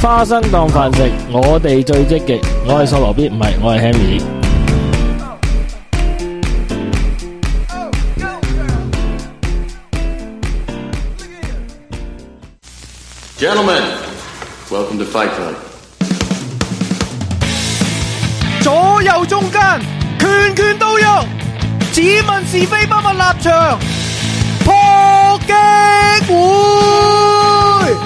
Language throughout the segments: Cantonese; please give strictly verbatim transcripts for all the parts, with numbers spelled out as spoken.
花生當飯食，我哋最積極。我係索羅必，唔係我係 Henry。 Gentlemen, welcome to Fight Club. 左右中間，拳拳到肉，只問是非不問立場，破擊會。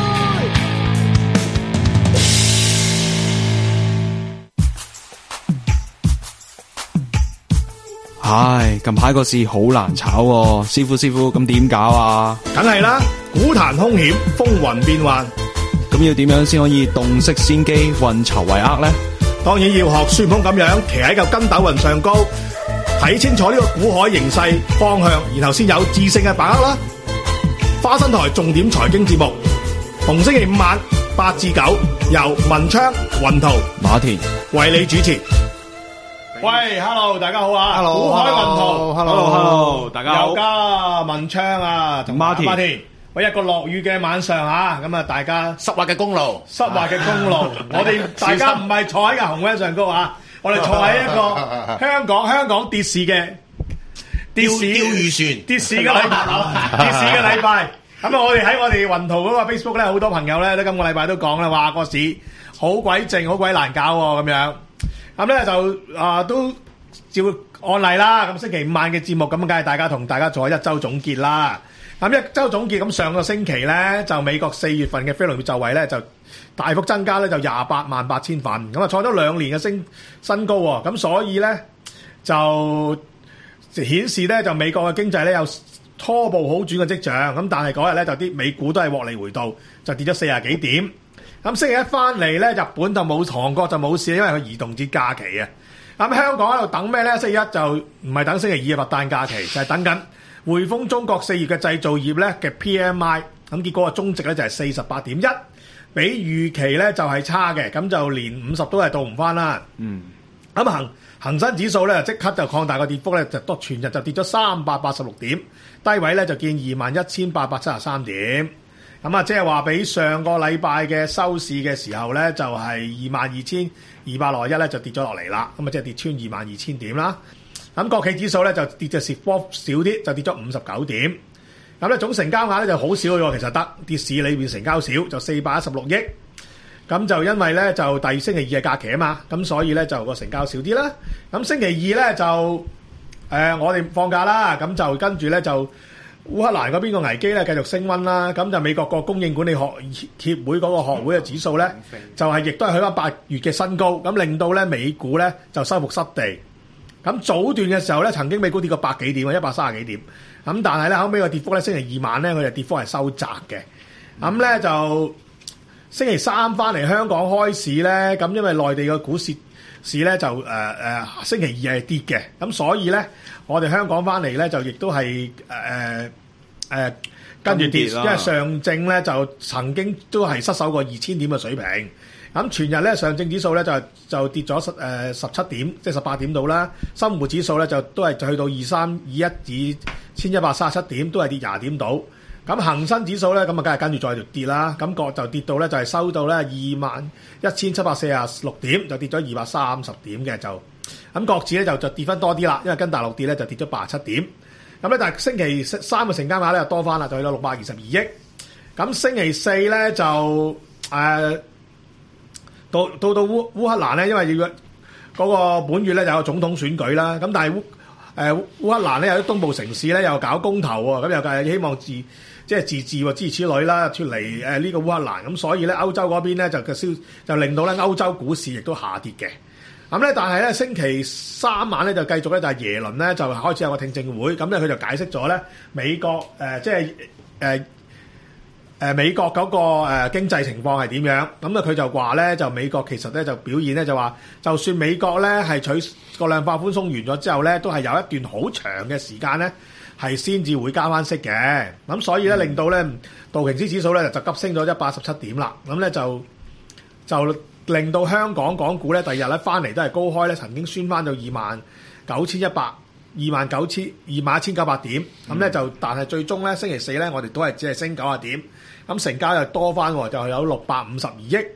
唉，近排個市好難炒喎，師傅師傅咁點搞啊？ 梗係啦，股壇兇險，風雲變幻， 咁要點樣先可以洞悉先機，運籌帷幄呢？ 當然要學孫悟空咁樣，騎喺嚿筋斗雲上高，睇清楚呢個股海形勢方向，然後先有智勝嘅把握啦。花生台重點財經節目，逢星期五晚八至九，由文昌、雲圖、 馬田為你主持。喂 ，hello， 大家好啊 Hello， 股海雲圖 ，hello，hello，大家好， 又加文昌啊，同馬田馬田。喂，一個落雨嘅晚上啊，咁啊，大家濕滑嘅公路， 濕滑嘅公路，我哋大家唔係坐喺個紅灣上高啊，我哋坐喺一個香港香港跌市嘅跌市釣魚船跌市嘅禮拜，跌市嘅禮拜。咁啊，我哋喺我哋雲圖嗰個 Facebook 咧，好多朋友咧都今個禮拜都講啦，話個市好鬼靜，好鬼難搞喎，咁樣。咁咧就啊、呃、都照案例啦。咁星期五晚嘅節目，咁梗係大家同大家做一週總結啦。咁一週總結，咁上個星期咧就美國四月份嘅非農業就位咧就大幅增加咧，就廿八萬八千份，咁啊創咗兩年嘅升新高喎。咁所以咧就顯示咧就美國嘅經濟咧有初步好轉嘅跡象。咁但係嗰日咧就啲美股都係獲利回吐，就跌咗四十幾點。咁星期一翻嚟咧，日本就冇，韓國就冇事，因為佢兒童節假期啊。咁香港喺度等咩咧？星期一就唔係等星期二嘅佛誕假期，就係等緊匯豐中國四月嘅製造業咧嘅 P M I。咁結果個終值咧就係四十八點一，比預期咧就係差嘅，咁就連五十都係到唔翻啦。嗯。咁恒恒生指數咧就即刻就擴大個跌幅咧，就多全日就跌咗三百八十六點，低位咧就見二萬一千八百七十三點。咁啊，即係話比上個禮拜嘅收市嘅時候咧，就係二萬二千二百六十一咧，就跌咗落嚟啦。咁啊，即係跌穿二萬二千點啦。咁國企指數咧就跌就跌幅少啲，就跌咗五十九點。咁咧總成交額咧就好少嘅喎，其實得跌市裏邊成交少，就四百一十六億。咁就因為咧就第二星期二係假期啊嘛，咁所以咧就個成交少啲啦。咁星期二咧就誒、呃、我哋放假啦，咁就跟住咧就。烏克蘭嗰邊個危機咧繼續升溫啦，咁就美國個供應管理學協會嗰個學會嘅指數咧，就係亦都係去翻八月嘅新高，咁令到咧美股咧就收復失地。咁早段嘅時候咧，曾經美股跌過百幾點啊，一百三十幾點。咁但係咧後尾個跌幅咧，星期二晚咧佢就跌幅係收窄嘅。咁咧就星期三翻嚟香港開市咧，咁因為內地嘅股市市咧就誒誒、呃、星期二係跌嘅，咁所以咧我哋香港翻嚟咧就亦都係誒誒跟住跌，因為上證咧就曾經都係失守過二千點嘅水平，咁全日咧上證指數咧就就跌咗十誒十七點，即係十八點度啦。深滬指數咧就都係去到二三二一至千一百三十七點，都係跌廿點度。咁恒生指數咧咁啊，梗係跟住再跌啦。咁個就跌到咧就係收到咧二萬一千七百四十六點，就跌咗二百三十點嘅就。咁國指咧就就跌翻多啲啦，因為跟大陸跌咧就跌咗八十七點。咁咧但係星期三嘅成交額咧又多翻啦，就去到六百二十二億。咁星期四咧就誒、呃、到到到烏烏克蘭咧，因為要嗰個本月咧就有總統選舉啦。咁但係烏誒烏克蘭咧有啲東部城市咧又搞公投喎，咁又係希望自即係自治喎，諸如此類啦，脫離誒呢個烏克蘭。咁所以咧歐洲嗰邊咧就嘅消就令到咧歐洲股市亦都下跌嘅。咁咧，但係咧星期三晚咧就繼續咧就係耶倫咧就開始有個聽證會，咁咧佢就解釋咗咧美國誒、呃、即係誒誒美國嗰、那個誒、呃、經濟情況係點樣？咁啊佢就話咧就美國其實咧就表現咧就話，就算美國咧係取個量化寬鬆完咗之後咧，都係有一段好長嘅時間咧係先至會加翻息嘅。咁所以咧、嗯、令到咧道瓊斯指數咧就急升咗一百一十七點啦。咁咧就就。令到香港港股咧，第二日咧翻嚟都係高開咧，曾經宣翻到二萬九千一百、二萬九千、二萬一千九百點。咁咧、嗯、就，但係最終咧星期四咧，我哋都係只係升九十點。咁成交又多翻，就係有六百五十二億。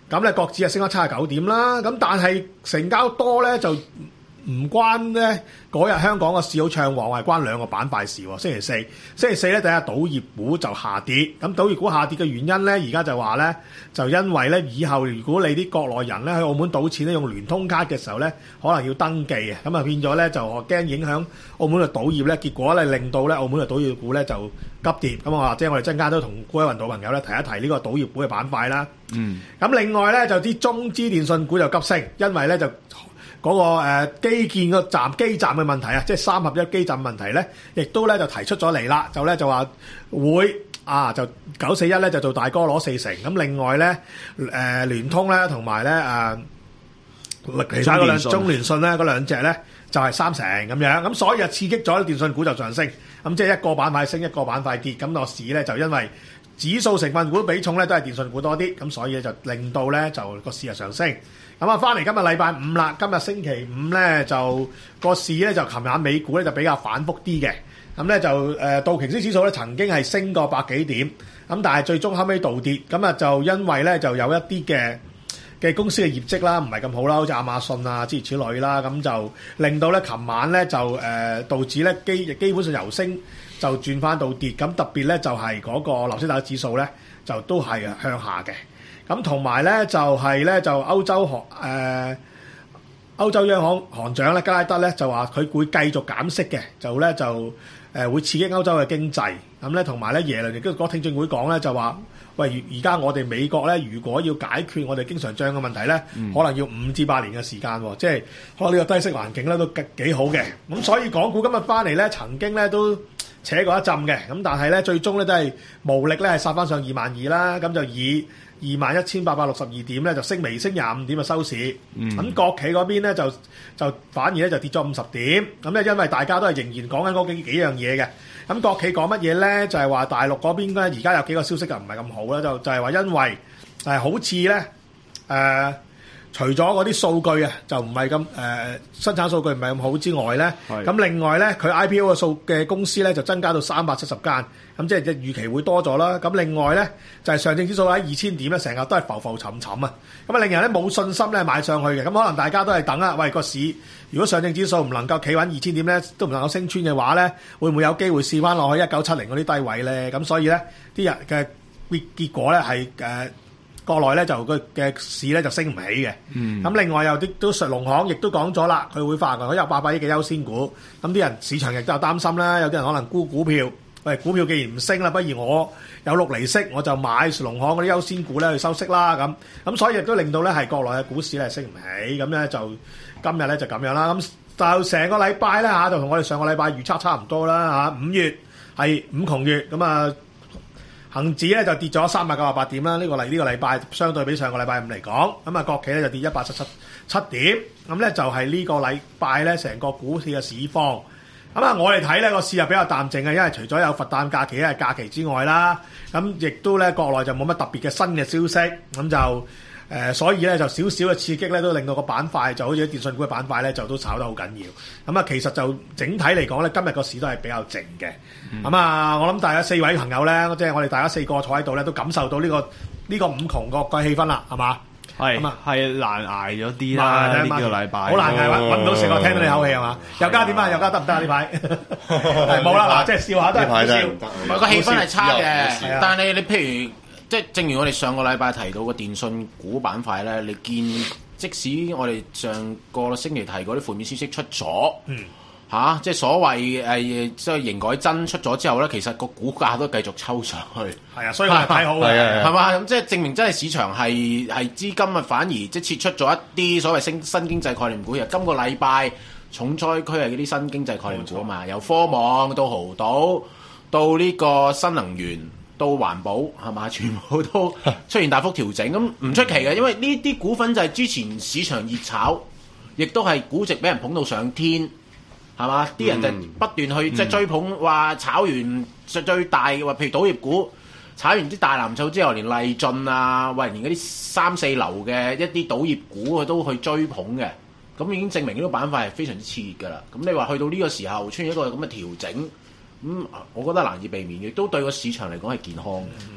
咁咧國指啊升咗七十九點啦。咁但係成交多咧就唔關咧嗰日香港個市好暢旺，係關兩個板塊事喎。星期四，星期四咧第一賭業股就下跌。咁賭業股下跌嘅原因咧，而家就話咧，就因為咧以後如果你啲國內人咧喺澳門賭錢咧用聯通卡嘅時候咧，可能要登記啊，咁啊變咗咧就驚影響澳門嘅賭業咧，結果咧令到咧澳門嘅賭業股咧就急跌。咁啊，即係我哋陣間都同各位雲賭朋友咧提一提呢個賭業股嘅板塊啦。 嗯。 咁另外咧就啲中資電信股就急升，因為咧就嗰、那個、呃、基建個站基站嘅問題啊，即係三合一基站問題咧，亦都咧就提出咗嚟啦，就咧就話會啊就九四一咧就做大哥攞四成，咁另外咧誒、呃、聯通咧同埋咧誒其他嗰兩中聯信咧嗰兩隻咧就係、是、三成咁樣，咁所以就刺激咗電信股就上升，咁即係一個板塊升一個板塊跌，咁、那個市咧就因為指數成分股比重咧都係電信股多啲，咁所以就令到咧就個市係上升。咁啊，翻嚟今日禮拜五啦，今日星期五咧就個市咧就琴晚美股咧就比較反覆啲嘅，咁咧就誒、呃、道瓊斯指數咧曾經係升過百幾點，咁但係最終後尾倒跌，咁啊就因為咧就有一啲嘅嘅公司嘅業績啦唔係咁好啦，好似亞馬遜啊諸如此類啦，咁就令到咧琴晚咧就誒、呃、道指咧基基本上由升就轉翻到跌，咁特別咧就係嗰個納斯達克指數咧就都係向下嘅。咁同埋咧就係、是、咧就歐洲行誒、呃、歐洲央行行長咧加拉德咧就話佢會繼續減息嘅，就咧就誒、呃、會刺激歐洲嘅經濟。咁咧同埋咧耶倫亦都嗰聽證會講咧就話，喂而家我哋美國咧如果要解決我哋經常帳嘅問題咧，嗯、可能要五至八年嘅時間喎，即係可能呢個低息環境咧都幾幾好嘅。咁所以港股今日翻嚟咧曾經咧都扯過一陣嘅，咁但係咧最終咧都係無力咧係殺翻上二萬二啦，咁就以二萬一千八百六十二點咧就升微升廿五點嘅收市，咁、嗯、國企嗰邊咧就就反而咧就跌咗五十點，咁咧因為大家都係仍然講緊嗰幾幾樣嘢嘅，咁國企講乜嘢咧？就係、是、話大陸嗰邊咧而家有幾個消息就唔係咁好啦，就就係、是、話因為誒好似咧誒除咗嗰啲數據啊就唔係咁誒生產數據唔係咁好之外咧，咁是另外咧佢 I P O 嘅數嘅公司咧就增加到三百七十間。咁即係預期會多咗啦。咁另外咧就係、是、上證指數喺二千點咧，成日都係浮浮沉沉啊。咁啊，令人咧冇信心咧買上去嘅。咁可能大家都係等啊，喂個市如果上證指數唔能夠企穩二千點咧，都唔能夠升穿嘅話咧，會唔會有機會試翻落去一九七零嗰啲低位咧？咁所以咧啲人嘅結結果咧係誒國內咧就個嘅市咧就升唔起嘅。咁、嗯、另外有啲都實農行亦都講咗啦，佢會發行有八百億嘅優先股。咁啲人市場亦都有擔心啦，有啲人可能沽股票。喂，股票既然唔升啦，不如我有六厘息，我就買農行嗰啲優先股咧去收息啦。咁咁所以亦都令到咧係國內嘅股市咧升唔起。咁咧就今日咧就咁樣啦。咁就成個禮拜咧嚇，就同我哋上個禮拜預測差唔多啦嚇。五月係五窮月，咁啊恆指咧就跌咗三百九十八點啦。呢、這個禮呢、這個禮拜相對比上個禮拜五嚟講，咁啊國企咧就跌一百七十七點。咁咧就係呢個禮拜咧成個股市嘅市況。咁啊，我哋睇呢個市又比較淡靜嘅，因為除咗有佛誕假期一日假期之外啦，咁亦都咧國內就冇乜特別嘅新嘅消息，咁就誒、呃，所以咧就少少嘅刺激咧，都令到個板塊就好似啲電信股嘅板塊咧，就都炒得好緊要。咁啊，其實就整體嚟講咧，今日個市都係比較靜嘅。咁啊、嗯，我諗大家四位朋友咧，即係我哋大家四個坐喺度咧，都感受到呢、呢個呢、呢個五窮個個氣氛啦，係嘛？ 係咁啊，係難捱咗啲啦，呢幾個禮拜好難捱，揾唔到食，我聽到你口氣係嘛？又加點啊？又加得唔得啊？呢排冇啦，嗱，即係笑下都係笑。 唔係個氣氛係差嘅，但係你譬如即係正如我哋上個禮拜提到個電信股板塊咧，你見即使我哋上個星期提過啲負面消息出咗，嗯。嚇、啊！即係所謂誒，即係營改真出咗之後咧，其實個股價都繼續抽上去。係啊，所以我係睇好嘅，係嘛？咁即係證明真係市場係係資金啊，反而即係撤出咗一啲所謂新新經濟概念股。今個禮拜重災區係嗰啲新經濟概念股啊嘛，錯由科網到濠賭到呢個新能源到環保係嘛，全部都出現大幅調整。咁唔出奇嘅，因為呢啲股份就係之前市場熱炒，亦都係估值俾人捧到上天。係嘛？啲人就不斷去即係追捧，話炒完最最大嘅話，譬如賭業股炒完啲大藍籌之後，連勵駿啊，喂，連嗰啲三四流嘅一啲賭業股佢都去追捧嘅，咁已經證明呢個板塊係非常之熾熱㗎啦。咁你話去到呢個時候出現一個咁嘅調整，咁、嗯、我覺得難以避免，亦都對個市場嚟講係健康嘅。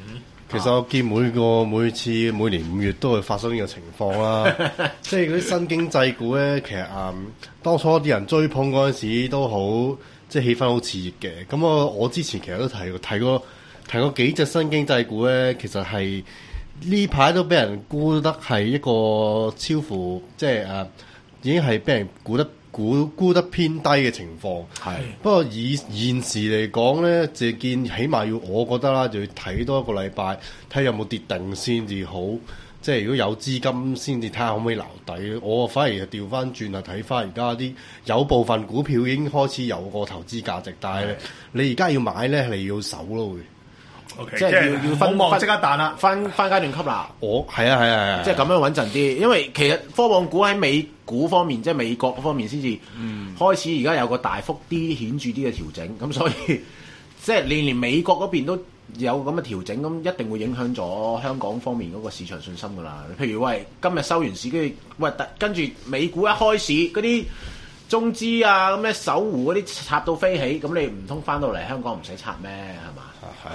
其實我見每個每次每年五月都會發生呢個情況啦，即係嗰啲新經濟股咧，其實啊、嗯，當初啲人追捧嗰陣時都好，即係氣氛好熾熱嘅。咁我我之前其實都提過提過提過幾隻新經濟股咧，其實係呢排都俾人估得係一個超乎即係誒、啊，已經係俾人估得。估估得偏低嘅情況，係不過以現時嚟講咧，就見起碼要我覺得啦，就要睇多一個禮拜，睇有冇跌定先至好。即係如果有資金先至睇下可唔可以留底。我反而係調翻轉啊，睇翻而家啲有部分股票已經開始有個投資價值，但係你而家要買咧，你要守咯會。 Okay, 即係要要分望即刻彈啦， 分分階段吸納。 我係啊係啊係啊， 即係咁樣穩陣啲。因為其實科網股喺美股方面，即係美國嗰方面先至開始而家有個大幅啲顯著啲嘅調整。咁所以即係連連美國嗰邊都有咁嘅調整，咁一定會影響咗香港方面嗰個市場信心㗎啦。譬如喂，今日收完市，跟住喂跟住美股一開市嗰啲中資啊咁咧，搜狐嗰啲插到飛起，咁你唔通翻到嚟香港唔使插咩？係嘛？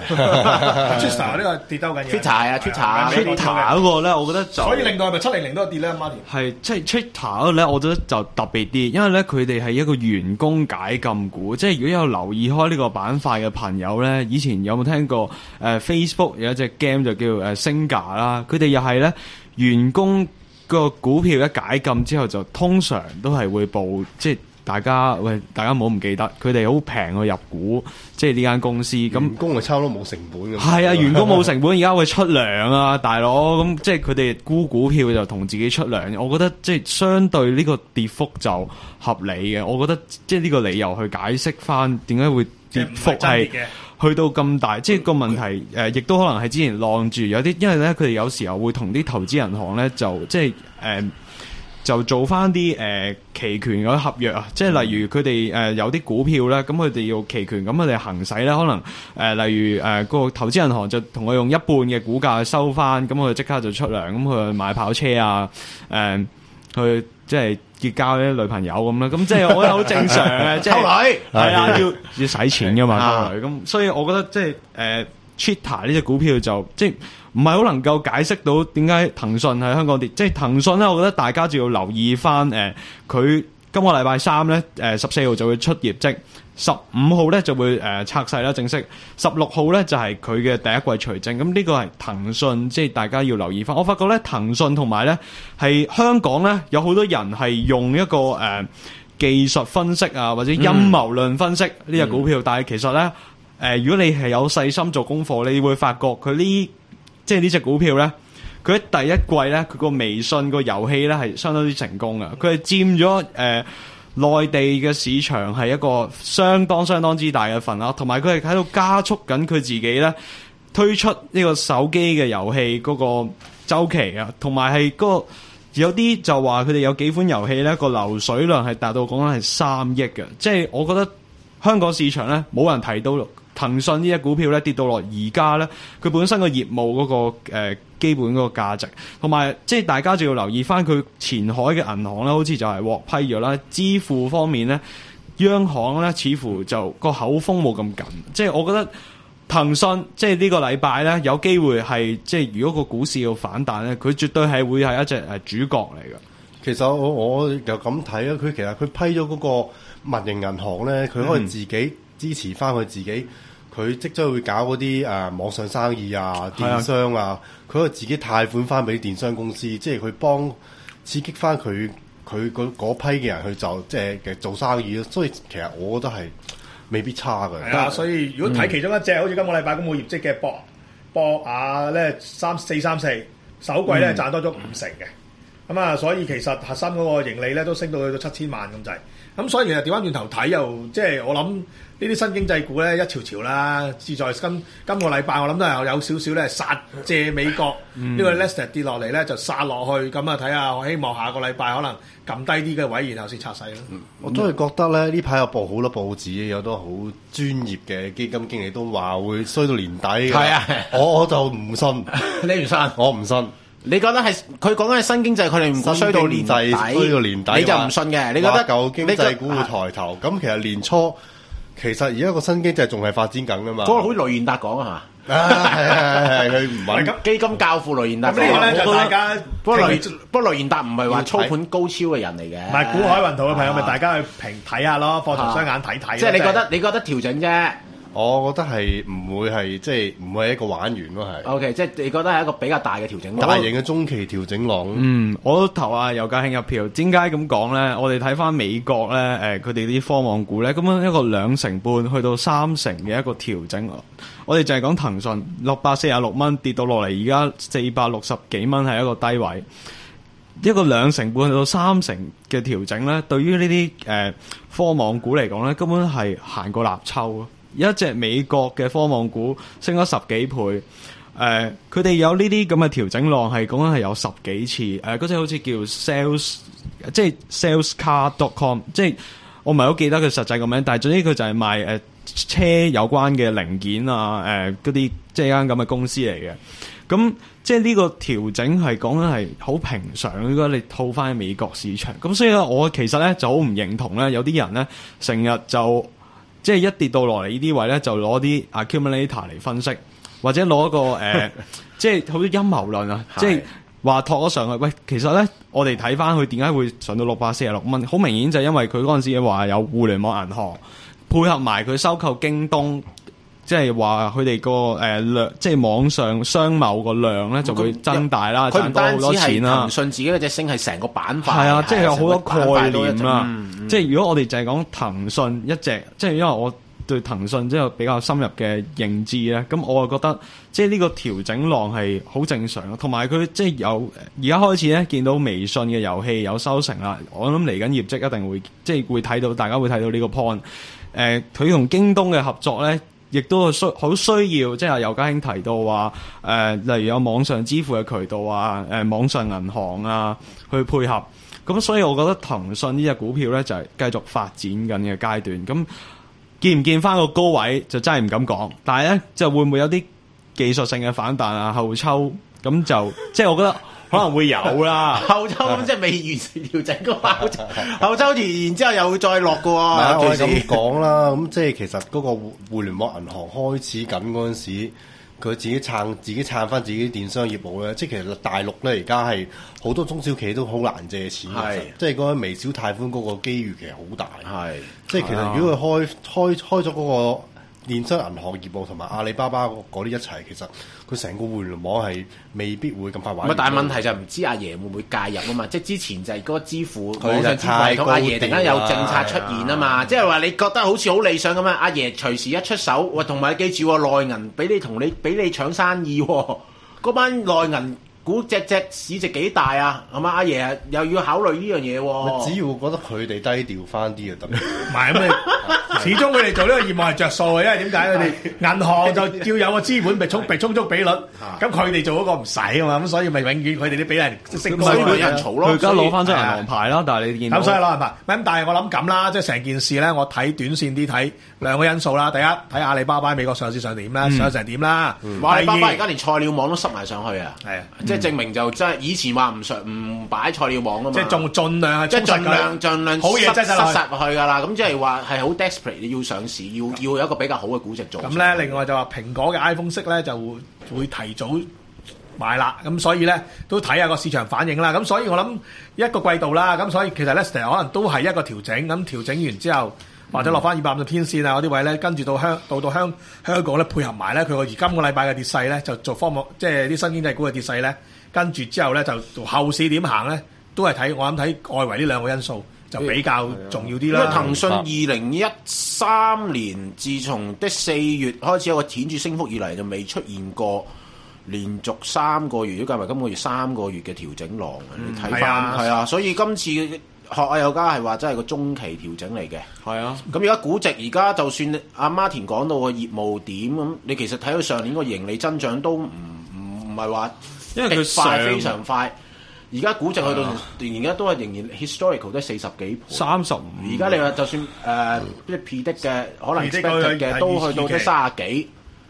Twitter 呢個跌兜緊嘢 Twitter 係啊 Twitter 啊 Twitter 嗰個咧，我覺得就所以令到係咪七零零都跌咧？Martin 係即係 Twitter 嗰個咧，我覺得就特別啲，因為咧佢哋係一個員工解禁股，即係如果有留意開呢個板塊嘅朋友咧，以前有冇聽過誒、呃、Facebook 有一隻 game 就叫誒 Zynga 啦，佢哋又係咧員工個股票一解禁之後，就通常都係會報即係。大家喂，大家唔好唔記得，佢哋好平去入股，即係呢間公司。咁員工係差唔多冇成本嘅。 係啊，員工冇成本，而家會出糧啊，大佬。咁即係佢哋沽股票就同自己出糧。我覺得即係相對呢個跌幅就合理嘅。我覺得即係呢個理由去解釋翻點解會跌幅係去到咁大。即係個問題誒，亦、呃、都可能係之前晾住有啲，因為咧佢哋有時候會同啲投資銀行咧就即係誒。呃就做翻啲誒期權嗰啲合約啊，即係例如佢哋誒有啲股票咧，咁佢哋要期權，咁佢哋行使咧，可能誒、呃、例如誒、呃嗰個投資銀行就同佢用一半嘅股價去收翻，咁佢即刻就出糧，咁佢去買跑車啊，誒、呃、去即係結交啲女朋友咁啦，咁即係我覺得好正常嘅，即係溝女係啊，要要使錢噶嘛溝女，咁所以我覺得即係誒。呃Twitter 呢隻股票就即係唔係好能夠解釋到點解騰訊喺香港跌，即係騰訊咧，我覺得大家就要留意翻誒，佢、呃、今個禮拜三咧誒十四號就會出業績，十五號咧就會誒、呃、拆細啦正式，十六號咧就係佢嘅第一季除淨，咁呢個係騰訊，即係大家要留意翻。我發覺咧騰訊同埋咧係香港咧有好多人係用一個誒、呃、技術分析啊或者陰謀論分析呢隻股票，嗯、但係其實咧。誒、呃，如果你係有細心做功課，你會發覺佢呢，即係呢隻股票咧，佢喺第一季咧，佢個微信個遊戲咧係相當之成功嘅，佢係佔咗誒內地嘅市場係一個相當相當之大嘅份額，同埋佢係喺度加速緊佢自己咧推出呢個手機嘅遊戲嗰個週期啊，同埋係嗰個有啲就話佢哋有幾款遊戲咧個流水量係達到講緊係三億嘅，即係我覺得香港市場咧冇人提到。騰訊呢隻股票咧跌到落而家咧，佢本身個業務嗰、那個誒、呃、基本嗰個價值，同埋即係大家就要留意翻佢前海嘅銀行咧，好似就係獲批咗啦。支付方面咧，央行咧似乎就個口風冇咁緊，即係我覺得騰訊即係呢個禮拜咧有機會係即係如果個股市要反彈咧，佢絕對係會係一隻誒主角嚟嘅。 其實我我又咁睇啊，佢其實佢批咗嗰個民營銀行咧，佢可以自己支持翻佢自己。佢即將會搞嗰啲誒網上生意啊、電商啊，佢可以自己貸款翻俾電商公司，即係佢幫刺激翻佢佢嗰批嘅人去就即係嘅做生意咯。所以其實我覺得係未必差嘅。 係啊，所以如果睇其中一隻，嗯、好似今個禮拜公佈業績嘅博博雅咧，三四三四首季咧賺多咗五成嘅。咁啊，所以其實核心嗰個盈利咧都升到去到七千萬咁滯。咁所以其實調翻轉頭睇又即係我諗呢啲新經濟股咧一潮潮啦，志在今今個禮拜我諗都係有少少咧殺借美國呢個 Nasdaq 跌落嚟咧就殺落去，咁啊睇下我希望下個禮拜可能撳低啲嘅位，然後先拆細咯。嗯、 我都係覺得咧呢排有報好多報紙，有好多好專業嘅基金經理都話會衰到年底嘅。係啊，我我就唔信， 你唔信？ 我唔信。 你覺得係佢講緊係新經濟，佢哋唔會衰到年底， 衰到年底， 你就唔信嘅？你覺得舊經濟股會抬頭？咁其實年初其實而家個新經濟仲係發展緊噶嘛？ 嗰個好似雷賢達講啊， 啊，係係係，佢唔穩。 咁基金教父雷賢達咁呢個咧就大家不過雷不過雷賢達唔係話操盤高超嘅人嚟嘅， 唔係股海運圖嘅朋友咪大家去評睇下咯，放長雙眼睇睇。 即係你覺得你覺得調整啫？ 我覺得係唔會係即係唔會係一個玩完咯，係。 O K， 即係你覺得係一個比較大嘅調整， 大型嘅中期調整浪。 嗯，我都投啊尤家興一票。點解咁講咧？我哋睇翻美國咧，誒佢哋啲科網股咧，咁樣一個兩成半去到三成嘅一個調整。我哋就係講騰訊六百四十六蚊跌到落嚟，而家四百六十幾蚊係一個低位。一個兩成半去到三成嘅調整咧，對於呢啲誒科網股嚟講咧，根本係行過立秋咯。一隻美國嘅科網股升咗十幾倍，誒佢哋有呢啲咁嘅調整浪係講緊係有十幾次，誒嗰隻好似叫 sales， 即係 salescar dot com， 即係我唔係好記得佢實際個名，但係總之佢就係賣誒、呃、車有關嘅零件啊，誒嗰啲即係一間咁嘅公司嚟嘅。咁即係呢個調整係講緊係好平常，如果你套翻喺美國市場，咁所以咧我其實咧就好唔認同咧，有啲人咧成日就。即係一跌到落嚟呢啲位咧，就攞啲 accumulator 嚟分析，或者攞個誒、呃，即係好似陰謀論啊！即係話托咗上去。喂，其實咧，我哋睇翻佢點解會上到六百四十六蚊，好明顯就係因為佢嗰陣時話有互聯網銀行配合埋佢收購京東，即係話佢哋個誒量，即係網上商貿個量咧就會增大啦，賺到好多錢啦。 騰訊自己嗰隻升係成個板塊， 係啊，即係有好多概念啦。 嗯嗯、 即係如果我哋就係講騰訊一隻，即係因為我對騰訊即係比較深入嘅認知咧，咁我就覺得即係呢個調整浪係好正常，同埋佢即係有而家開始咧見到微信嘅遊戲有收成啦，我諗嚟緊業績一定會即係會睇到，大家會睇到呢個 point。誒、呃，佢同京東嘅合作咧。亦都需好需要，即係尤家興提到話，誒、呃，例如有網上支付嘅渠道啊，誒、呃，網上銀行啊，去配合。咁所以我覺得騰訊呢隻股票咧就係、是、繼續發展緊嘅階段。咁見唔見翻個高位就真係唔敢講，但係咧就會唔會有啲技術性嘅反彈啊？後抽咁就即係我覺得。可能會有啦， 後週咁即係未完成調整個後週，後週完然之後又會再落嘅喎。 我係咁講啦，咁即係其實嗰個互互聯網銀行開始緊嗰陣時，佢自己撐自己撐翻自己電商業務咧，即係其實大陸咧而家係好多中小企都好難借錢嘅，即係嗰個微小貸款嗰個機遇其實好大。係，即係其實如果佢開開開咗嗰個電商銀行業務同埋阿里巴巴嗰啲一齊，其實佢成個互聯網係未必會咁快玩。 但係問題就唔知阿爺會唔會介入啊嘛？即係之前就係嗰個支付網上支付系統，阿爺突然間有政策出現啊嘛！即係話你覺得好似好理想咁樣，阿爺隨時一出手，喂，同埋你記住喎，內銀俾你同你俾你搶生意喎，嗰班內銀。估隻隻市值幾大啊？係嘛？阿爺又要考慮呢樣嘢喎。 只要覺得佢哋低調翻啲就得。 唔係咁你，始終佢哋做呢個業務係着數嘅，因為點解佢哋銀行就要有個資本被充被充足比率，咁佢哋做嗰個唔使啊嘛，咁所以咪永遠佢哋都俾人升高， 有人嘈咯。 佢而家攞翻張銀行牌啦，但係你見到咁所以攞銀牌。咁但係我諗咁啦，即係成件事咧，我睇短線啲睇兩個因素啦。第一睇阿里巴巴美國上市上點啦，上成點啦。 阿里巴巴而家連菜鳥網都塞埋上去啊！係啊，即係證明就真係以前話唔上唔擺菜鳥網啊嘛， 即係仲盡量係即係盡量盡量好嘢擠塞實去㗎啦。咁即係話係好 desperate，你要上市，要要有一個比較好嘅估值做。 咁咧，另外就話蘋果嘅 iPhone 色咧就會會提早買啦。咁所以咧都睇下個市場反應啦。咁所以我諗一個季度啦。咁所以其實咧可能都係一個調整。咁調整完之後，或者落翻二百五十天線啊嗰啲位咧，跟住到香到到香香港咧配合埋咧佢個而今個禮拜嘅跌勢咧，就做科網即係啲新經濟股嘅跌勢咧。跟住之後咧，就後市點行咧，都係睇我諗睇外圍呢兩個因素就比較重要啲啦。 因為騰訊二零一三年自從的四月開始有個顯著升幅以嚟，就未出現過連續三個月，如果計埋今個月三個月嘅調整浪。嗯、你睇翻係啊，所以今次學阿友家係話真係個中期調整嚟嘅。係啊，咁而家估值而家就算阿 Martin 講到個業務點咁，你其實睇到上年個盈利增長都唔唔唔係話。因為佢快非常快，而家估值去到而家都係仍然 historical 都係四十幾倍， 三十五。 而家你話就算誒即係 predict 嘅，可能 expect 嘅都去到得三十幾，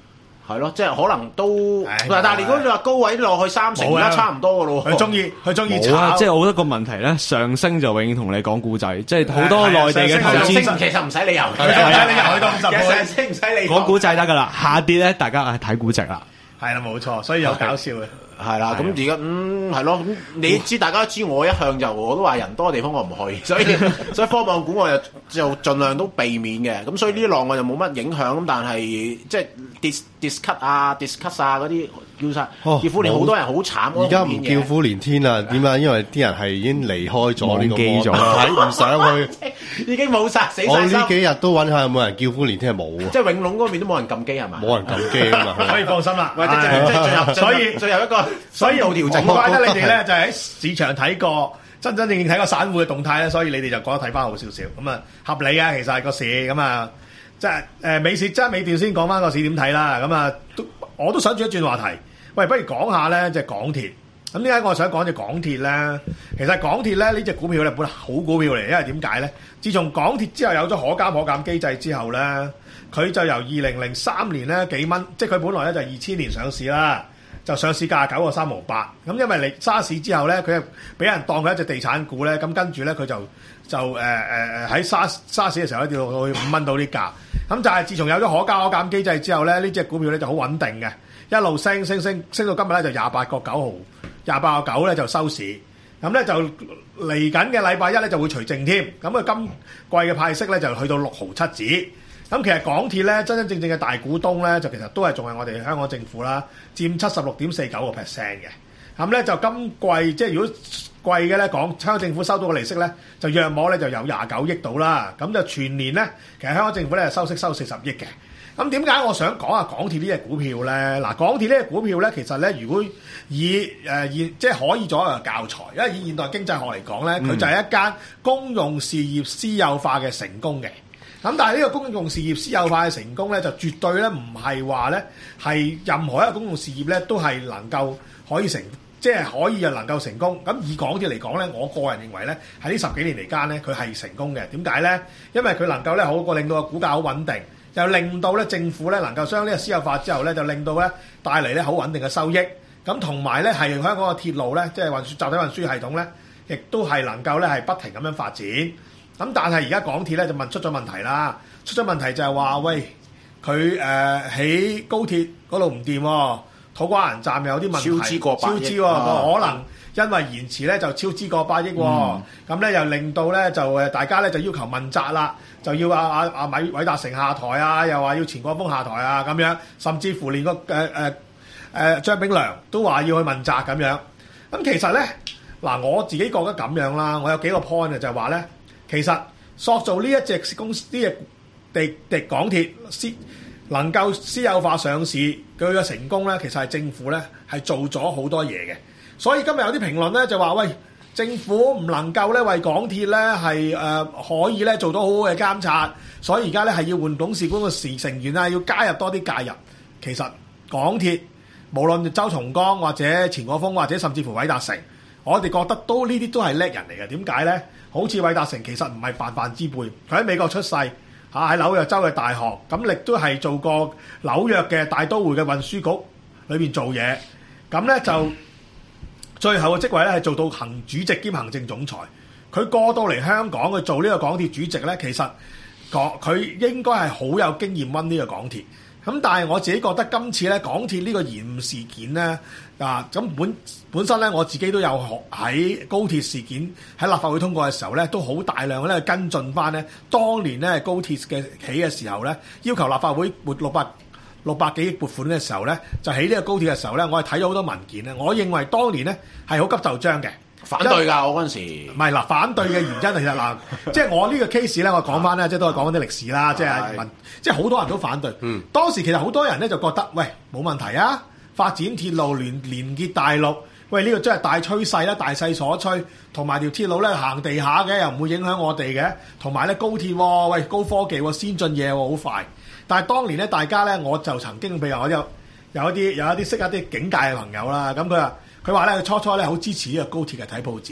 係咯，即係可能都唉嗱，但係如果你話高位落去三成， 冇啊而家差唔多噶咯喎。 佢中意佢中意冇啊， 炒， 即係我覺得個問題咧，上升就永遠同你講故仔，即係好多內地嘅投上資升其實唔使理由， 係啊你又去到五十倍其實上升唔使理由講故仔得㗎啦，下跌咧大家係睇估值啦。 係啦冇錯，所以有搞笑嘅。 係啦，咁而家嗯係咯，咁你知大家都知我一向就我都話人多嘅地方我唔去，所以所以科網股我就就盡量都避免嘅，咁所以呢啲浪我就冇乜影響，咁但係即係 dis discut 啊 discuss 啊嗰啲叫晒哦叫苦連好多人好慘， 而家唔叫苦連天啦，點解？因為啲人係已經離開咗呢個忘記咗睇唔上去。 已經冇晒死我晒心呢，幾日都揾下有冇人叫苦連天，係冇啊， 即係永隆嗰邊都冇人撳機係嘛？ 冇人撳機啊嘛。 可以放心啦， 或者即係係即係最後， 所以最後一個所以深度調整唔怪得你哋咧，就係喺市場睇過真真正正睇過散戶嘅動態咧，所以你哋就覺得睇翻好少少咁啊，合理啊，其實係個市咁啊，即係誒美市即係尾段先講翻個市點睇啦，咁啊都我都想轉一轉話題，喂，不如講下咧即係港鐵。咁點解我想講隻港鐵咧？其實港鐵咧呢隻股票咧本嚟好股票嚟，因為點解咧？自從港鐵之後有咗可加可減機制之後咧，佢就由二零零三年咧幾蚊，即係佢本來咧就二千年上市啦，就上市價九個三毫八。咁因為嚟沙士之後咧，佢俾人當佢一隻地產股咧，咁跟住咧佢就就誒誒誒喺沙沙士嘅時候咧跌到去五蚊到啲價。咁就係自從有咗可加可減機制之後咧，呢隻股票咧就好穩定嘅，一路升升升升到今日咧就廿八個九毫。廿八個九咧就收市，咁咧就嚟緊嘅禮拜一咧就會除淨添，咁啊今季嘅派息咧就去到六毫七子，咁其實港鐵咧真真正正嘅大股東咧就其實都係仲係我哋香港政府啦，佔七十六點四九個 percent 嘅，咁咧就今季即係如果季嘅咧講香港政府收到嘅利息咧就約莫咧就有廿九億到啦，咁就全年咧其實香港政府咧收息收四十億嘅。咁點解我想講下港鐵呢隻股票咧？嗱，港鐵呢隻股票咧，其實咧，如果以誒現、呃、即係可以做一個教材，因為以現代經濟學嚟講咧，佢就係一間公用事業私有化嘅成功嘅。咁但係呢個公用事業私有化嘅成功咧，就絕對咧唔係話咧係任何一個公用事業咧都係能夠可以成，即係可以又能夠成功。咁以港鐵嚟講咧，我個人認為咧喺呢十幾年嚟間咧，佢係成功嘅。點解咧？因為佢能夠咧好過令到個股價好穩定。又令到咧政府咧能夠將呢個私有化之後咧，就令到咧帶嚟咧好穩定嘅收益。咁同埋咧係香港嘅鐵路咧，即係運輸集體運輸系統咧，亦都係能夠咧係不停咁樣發展。咁但係而家港鐵咧就問出咗問題啦，出咗問題就係話喂，佢誒喺高鐵嗰度唔掂，土瓜灣站有啲問題， 超支過百億超支喎， 啊可能。因為延遲咧就超支過百億喎，咁咧、嗯、又令到咧就誒大家咧就要求問責啦，就要阿阿阿米韋達誠下台啊，又話要錢國鋒下台啊咁樣，甚至乎連個誒誒誒張炳良都話要去問責咁樣。咁其實咧嗱，我自己覺得咁樣啦，我有幾個 point 嘅就係話咧，其實塑造呢一隻公司呢隻地地港鐵私能夠私有化上市，佢嘅成功咧，其實係政府咧係做咗好多嘢嘅。所以今日有啲評論咧就話：喂，政府唔能夠咧為港鐵咧係誒可以咧做到好好嘅監察，所以而家咧係要換董事官嘅時成員啊，要加入多啲介入。其實港鐵無論周松崗或者錢果豐或者甚至乎韋達誠，我哋覺得都呢啲都係叻人嚟嘅。點解咧？好似韋達誠其實唔係泛泛之輩，佢喺美國出世嚇，喺紐約州嘅大學，咁亦都係做過紐約嘅大都會嘅運輸局裏邊做嘢，咁咧就。最後嘅職位咧係做到行主席兼行政總裁，佢過到嚟香港去做呢個港鐵主席咧，其實講佢應該係好有經驗溫呢個港鐵。咁但係我自己覺得今次咧港鐵呢個延誤事件咧啊，咁本本身咧我自己都有學喺高鐵事件喺立法會通過嘅時候咧，都好大量咧跟進翻咧當年咧高鐵嘅起嘅時候咧，要求立法會撥六百。六百幾億撥款嘅時候咧，就起呢個高鐵嘅時候咧，我係睇咗好多文件咧。我認為當年咧係好急就章嘅， 反對㗎。我嗰陣時唔係嗱，反對嘅原因其實嗱，即係我呢個 case 咧，我講翻咧，即係都係講翻啲歷史啦，即係民，即係好多人都反對。嗯，當時其實好多人咧就覺得，喂，冇問題啊，發展鐵路連連結大陸，喂呢個真係大趨勢啦，大勢所趨，同埋條鐵路咧行地下嘅，又唔會影響我哋嘅，同埋咧高鐵喎，喂高科技喎，先進嘢喎，好快。但係當年咧，大家咧，我就曾經譬如我有有一啲有一啲識一啲警界嘅朋友啦，咁佢話佢話咧，佢初初咧好支持呢個高鐵嘅睇報紙，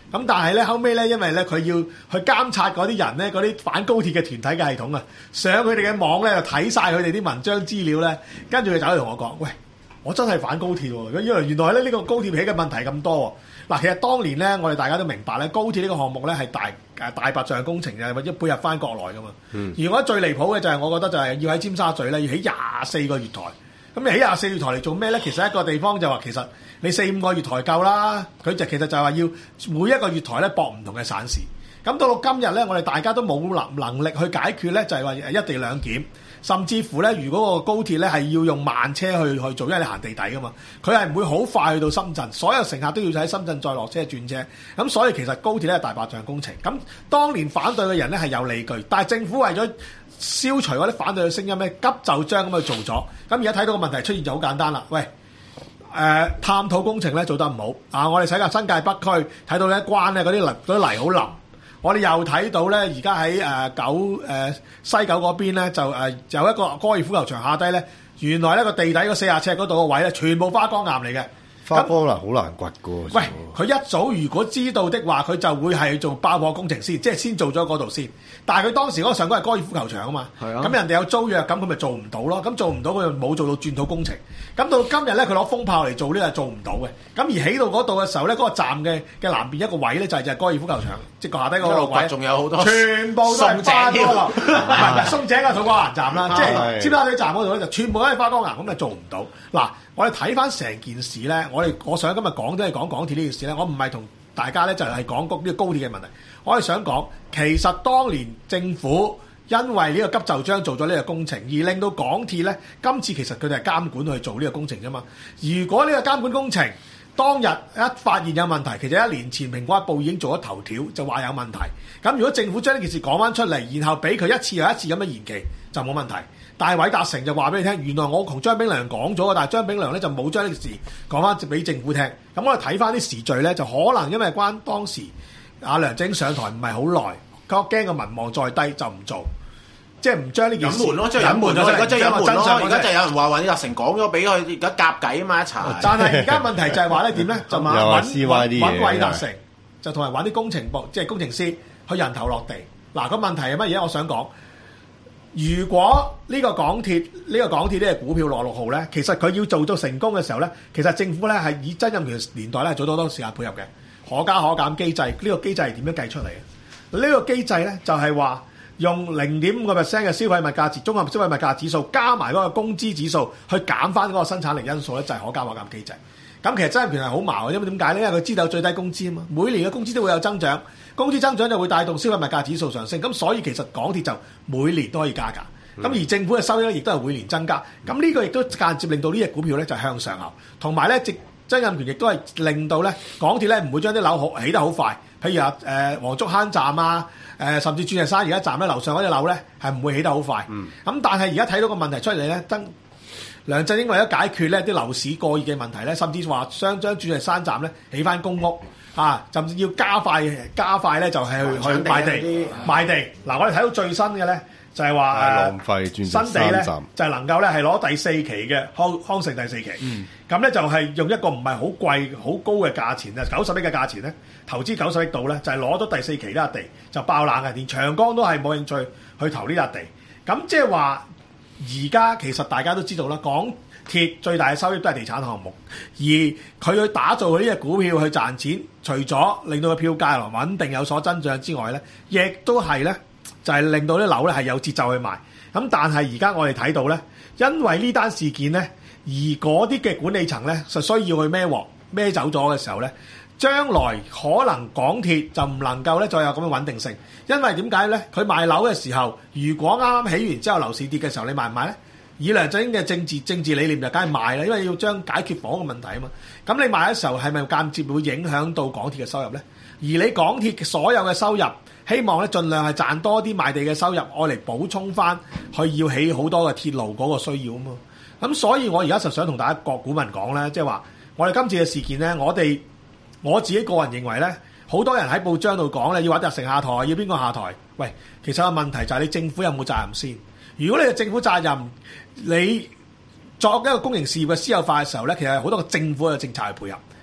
咁但係咧後尾咧，因為咧佢要去監察嗰啲人咧，嗰啲反高鐵嘅團體嘅系統啊，上佢哋嘅網咧就睇晒佢哋啲文章資料咧，跟住佢走嚟同我講：喂，我真係反高鐵喎！因為原來咧呢個高鐵起嘅問題咁多喎。嗱，其實當年咧我哋大家都明白咧，高鐵呢個項目咧係大誒大白象工程嘅，或者配合翻國內噶嘛。嗯、而我覺得最離譜嘅就係我覺得就係要喺尖沙咀咧要起廿四個月台。咁你起廿四月台嚟做咩咧？其實一個地方就話其實你四五個月台夠啦，佢就其實就係話要每一個月台咧駁唔同嘅省市。咁到到今日咧，我哋大家都冇能能力去解決咧，就係話一地兩檢，甚至乎咧，如果個高鐵咧係要用慢車去去做，因為你行地底噶嘛，佢係唔會好快去到深圳，所有乘客都要喺深圳再落車轉車。咁所以其實高鐵咧係大白象工程。咁當年反對嘅人咧係有理據，但係政府為咗消除嗰啲反對嘅聲音咧，急就章咁去做咗。咁而家睇到個問題出現就好簡單啦。喂，誒、呃、探討工程咧做得唔好啊！我哋睇下新界北區睇到呢一關咧嗰啲泥嗰啲泥好腍。我哋又睇到咧，而家喺誒九誒、呃、西九嗰邊咧，就誒、呃、有一個高爾夫球場下低咧，原來呢個地底嗰四十尺嗰度個位咧，全部花崗岩嚟嘅。 花崗岩好難掘噶喎。 喂，佢一早如果知道的話，佢就會係做爆破工程先，即係先做咗嗰度先。但係佢當時嗰個上高係高爾夫球場啊嘛，咁、啊、人哋有租約，咁佢咪做唔到咯？咁做唔到，佢就冇做到鑽土工程。咁到今日咧，佢攞風炮嚟做呢，係做唔到嘅。咁而起到嗰度嘅時候咧，嗰、嗰個站嘅嘅南邊一個位咧，就係就係高爾夫球場，即係下低嗰個位， 仲有好多全部都係花崗岩，唔係松井嘅土瓜灣站啦，即係尖沙咀站嗰度咧，就全部都係花崗岩，咁就做唔到。嗱，我哋睇翻成件事咧，我哋我想今日講都係講港鐵呢件事咧，我唔係同大家咧就係講呢個高鐵嘅問題，我係想講，其實當年政府因為呢個急就章做咗呢個工程，而令到港鐵咧今次其實佢哋係監管去做呢個工程啫嘛。如果呢個監管工程當日一發現有問題，其實一年前《蘋果日報》已經做咗頭條，就話有問題。咁如果政府將呢件事講翻出嚟，然後俾佢一次又一次咁樣延期，就冇問題。但係韋達誠就話俾你聽，原來我同張炳良講咗，但係張炳良咧就冇將呢件事講翻俾政府聽。咁我哋睇翻啲時序咧，就可能因為關當時阿梁振英上台唔係好耐，佢驚個民望再低就唔做，即係唔將呢件事隱瞞咯，即係隱瞞咯，而家即係隱瞞咯。而家就有人話韋達誠講咗俾佢，而家夾計啊嘛一齊。 但係而家問題就係話咧點咧，就揾揾 C Y 啲嘢揾韋達誠，就同人揾啲工程部，即係工程師去人頭落地。嗱，個問題係乜嘢？我想講。如果呢個港鐵呢、呢個港鐵呢個股票落六號咧，其實佢要做到成功嘅時候咧，其實政府咧係以曾蔭權年代咧係做到好多時間配合嘅，可加可減機制。呢、呢個機制係點樣計出嚟嘅？呢、呢個機制咧就係話用零點五個 percent 嘅消費物價指綜合消費物價指數加埋嗰個工資指數去減翻嗰個生產力因素咧，就係可加可減機制。咁其實曾蔭權係好矛嘅，因為點解咧？因為佢知道有最低工資啊嘛，每年嘅工資都會有增長。工資增長就會帶動消費物價指數上升，咁所以其實港鐵就每年都可以加價，咁、嗯、而政府嘅收益亦都係每年增加，咁呢個亦都間接令到呢隻股票咧就向上行，同埋咧，曾蔭權亦都係令到咧港鐵咧唔會將啲樓好起得好快，譬如話誒黃竹坑站啊，誒、呃、甚至鑽石山而家站咧樓上嗰啲樓咧係唔會起得好快，咁、嗯、但係而家睇到個問題出嚟咧，曾梁振英為咗解決咧啲樓市過熱嘅問題咧，甚至話將將鑽石山站咧起翻公屋。啊，甚至要加快加快咧，就係去去賣地賣地。嗱，我哋睇到最新嘅咧，就係話浪費鑽石山站新地咧，就係能夠咧係攞第四期嘅康康城第四期。咁咧、嗯、就係用一個唔係好貴好高嘅價錢啊，九十億嘅價錢咧，投資九十億度咧，就係攞咗第四期呢笪地就爆冷嘅，連長江都係冇興趣去投呢笪地。咁即係話而家其實大家都知道啦，港鐵最大嘅收益都係地產項目，而佢去打造佢呢隻股票去賺錢，除咗令到個票價穩定有所增長之外咧，亦都係咧就係、是、令到啲樓咧係有節奏去賣。咁但係而家我哋睇到咧，因為呢單事件咧，而嗰啲嘅管理層咧就需要去孭鑊孭走咗嘅時候咧，將來可能港鐵就唔能夠咧再有咁嘅穩定性，因為點解咧？佢賣樓嘅時候，如果啱啱起完之後樓市跌嘅時候，你買唔買咧？以梁振英嘅政治政治理念就梗係賣啦，因為要將解決房屋嘅問題啊嘛。咁你賣嘅時候係咪間接會影響到港鐵嘅收入咧？而你港鐵所有嘅收入，希望咧盡量係賺多啲賣地嘅收入，愛嚟補充翻去要起好多嘅鐵路嗰個需要啊嘛。咁所以我而家就想同大家各股民講咧，即係話我哋今次嘅事件咧，我哋我自己個人認為咧，好多人喺報章度講咧，要韋達誠下台，要邊個下台？喂，其實個問題就係你政府有冇責任先？如果你嘅政府責任，你作一個公營事業嘅私有化嘅時候咧，其實好多個政府嘅政策去配合。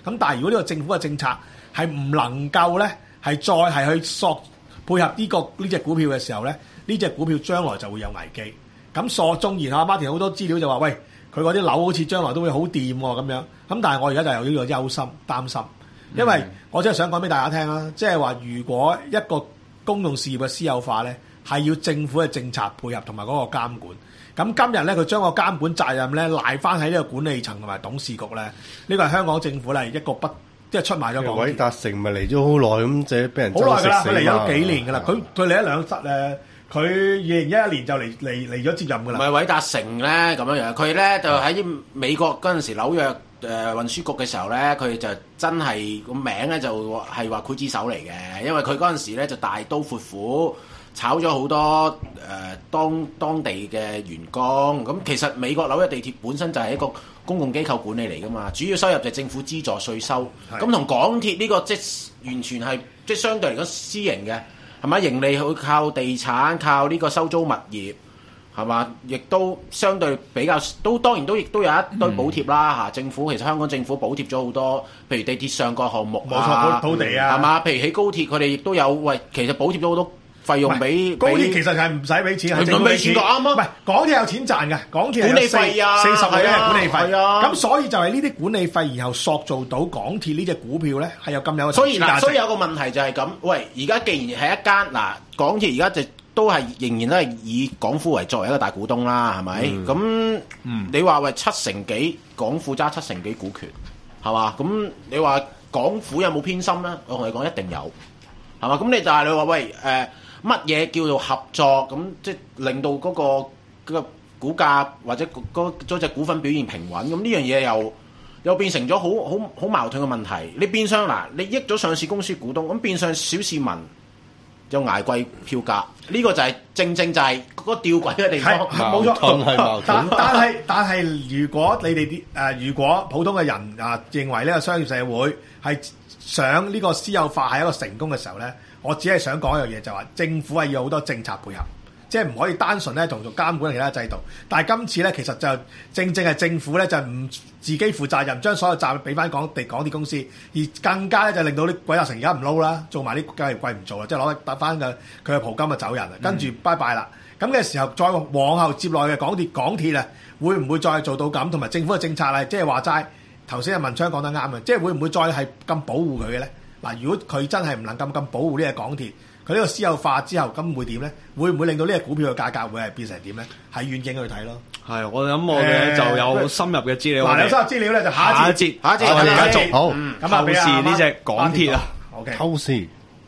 咁但係如果呢個政府嘅政策係唔能夠咧係再係去索配合呢、這個呢隻股票嘅時候咧，呢隻股票將來就會有危機。咁所縱然啊，Martin 好多資料就話喂，佢嗰啲樓好似將來都會好掂喎咁樣。咁但係我而家就有呢個憂心擔心，因為我真係想講俾大家聽啦，即係話如果一個公用事業嘅私有化咧，係要政府嘅政策配合同埋嗰個監管。咁今日咧，佢將個監管責任咧賴翻喺呢個管理層同埋董事局咧，呢個係香港政府咧一個不即係出賣咗港鐵。韋達誠咪嚟咗好耐咁，即係俾人好耐㗎啦，佢嚟咗幾年㗎啦，佢佢嚟一兩室誒，佢二零一一年就嚟嚟嚟咗接任㗎啦。 唔係韋達誠咧咁樣樣，佢咧就喺美國嗰陣時紐約誒運輸局嘅時候咧，佢就真係個名咧就係話劊子手嚟嘅，因為佢嗰陣時咧就大刀闊斧。炒咗好多誒、呃、當當地嘅員工，咁其實美國紐約地鐵本身就係一個公共機構管理嚟噶嘛，主要收入就係政府資助稅收，咁同港鐵呢個即係完全係即係相對嚟講私營嘅，係咪盈利去靠地產，靠呢個收租物業，係嘛？亦都相對比較都當然都亦都有一堆補貼啦嚇、嗯，政府其實香港政府補貼咗好多，譬如地鐵上個項目啊， 土地啊， 係嘛？譬如起高鐵，佢哋亦都有喂，其實補貼咗好多。費用俾高鐵其實係唔使俾錢，係政府俾錢。啱啊！唔係港鐵有錢賺嘅，港鐵管理費啊， 四十個 percent 管理費啊。 咁所以就係呢啲管理費，然後塑造到港鐵呢隻股票咧係有咁有。 所以嗱，所以有個問題就係咁，喂，而家既然係一間嗱，港鐵而家就都係仍然都係以港府為作為一個大股東啦，係咪？咁、嗯嗯、你話喂七成幾港府揸七成幾股權，係嘛？咁你話港府有冇偏心咧？我同你講一定有，係嘛？咁你就係你話喂誒。呃乜嘢叫做合作？咁即係令到嗰、嗰個嗰、嗰個股價或者嗰嗰隻股份表現平穩。咁呢樣嘢又又變成咗好好好矛盾嘅問題。你變相嗱，你益咗上市公司股東，咁變相小市民又捱貴票價。呢、呢個就係、係、正正就係嗰個吊詭嘅地方。 冇錯， 係矛盾。 但但係但係，如果你哋啲誒，如果普通嘅人啊認為呢個商業社會係想呢個私有化係一個成功嘅時候咧。我只係想講一樣嘢，就係話政府係要有好多政策配合，即係唔可以單純咧同做監管其他制度。但係今次咧，其實就正正係政府咧就唔自己負責任，將所有責任俾翻港地港鐵公司，而更加咧就令到啲韋達誠而家唔撈啦，做埋啲交易貴唔做啦，即係攞得翻嘅佢嘅袍金就走人啦，跟住拜拜啦。咁嘅時候，再往後接落嘅港鐵港鐵啊，會唔會再做到咁？同埋政府嘅政策咧，即係話齋頭先阿文昌講得啱啊，即係會唔會再係咁保護佢嘅咧？嗱，如果佢真係唔能咁咁保護呢個港鐵，佢呢個私有化之後，咁會點咧？會唔會令到呢個股票嘅價格會係變成點咧？喺遠景去睇咯。 係，我諗我哋就有深入嘅資料。 嗱，有深入資料咧，就下一節， 下一節， 下一節， 我哋繼續。 好， 咁啊， 透視呢隻港鐵啊。 OK， 透視。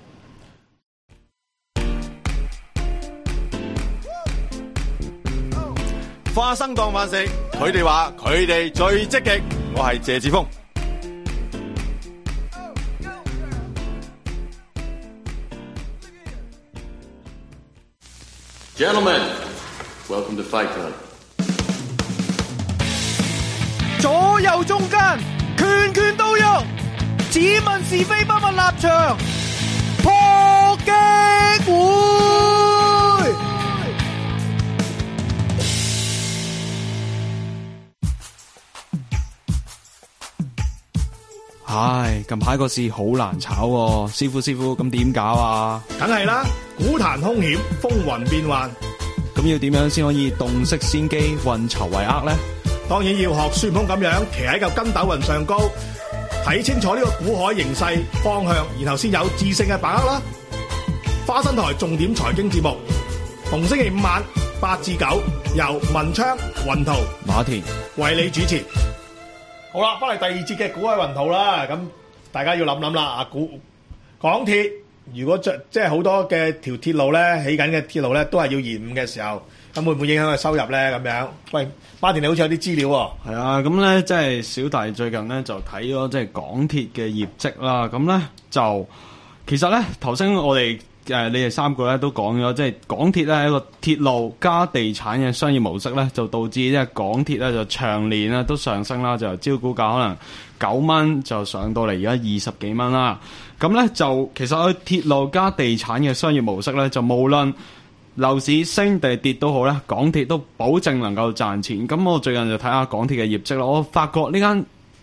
花生當飯食，佢哋話佢哋最積極。我係謝志峰。 Gentlemen, welcome to Fight Club. 左右中間，拳拳到肉，只問是非不問立場，破擊會。 唉，近排個市好難炒喎，師傅師傅咁點搞啊？ 梗係啦，股壇兇險，風雲變幻。 咁要點樣先可以洞悉先機，運籌帷幄呢？ 當然要學孫悟空咁樣，騎喺嚿筋斗雲上高，睇清楚呢個股海形勢方向，然後先有智勝嘅把握啦。花生台重點財經節目，逢星期五晚八至九，由文昌、雲圖、 馬田為你主持。好啦，翻嚟第二節嘅股海雲圖啦，咁大家要諗諗啦。啊，股港鐵如果着即係好多嘅條鐵路咧，起緊嘅鐵路咧，都係要延誤嘅時候，咁會唔會影響佢收入咧？咁樣，喂，馬田你好似有啲資料喎。 係啊，咁咧即係小弟最近咧就睇咗即係港鐵嘅業績啦。咁咧就其實咧頭先我哋誒、呃、你哋三個咧都講咗，即係港鐵咧係一個鐵路加地產嘅商業模式咧，就導致即係港鐵咧就長年咧都上升啦，就由招股價可能九蚊就上到嚟而家二十幾蚊啦。咁咧就其實佢鐵路加地產嘅商業模式咧，就無論樓市升定跌都好咧，港鐵都保證能夠賺錢。咁我最近就睇下港鐵嘅業績啦，我發覺呢間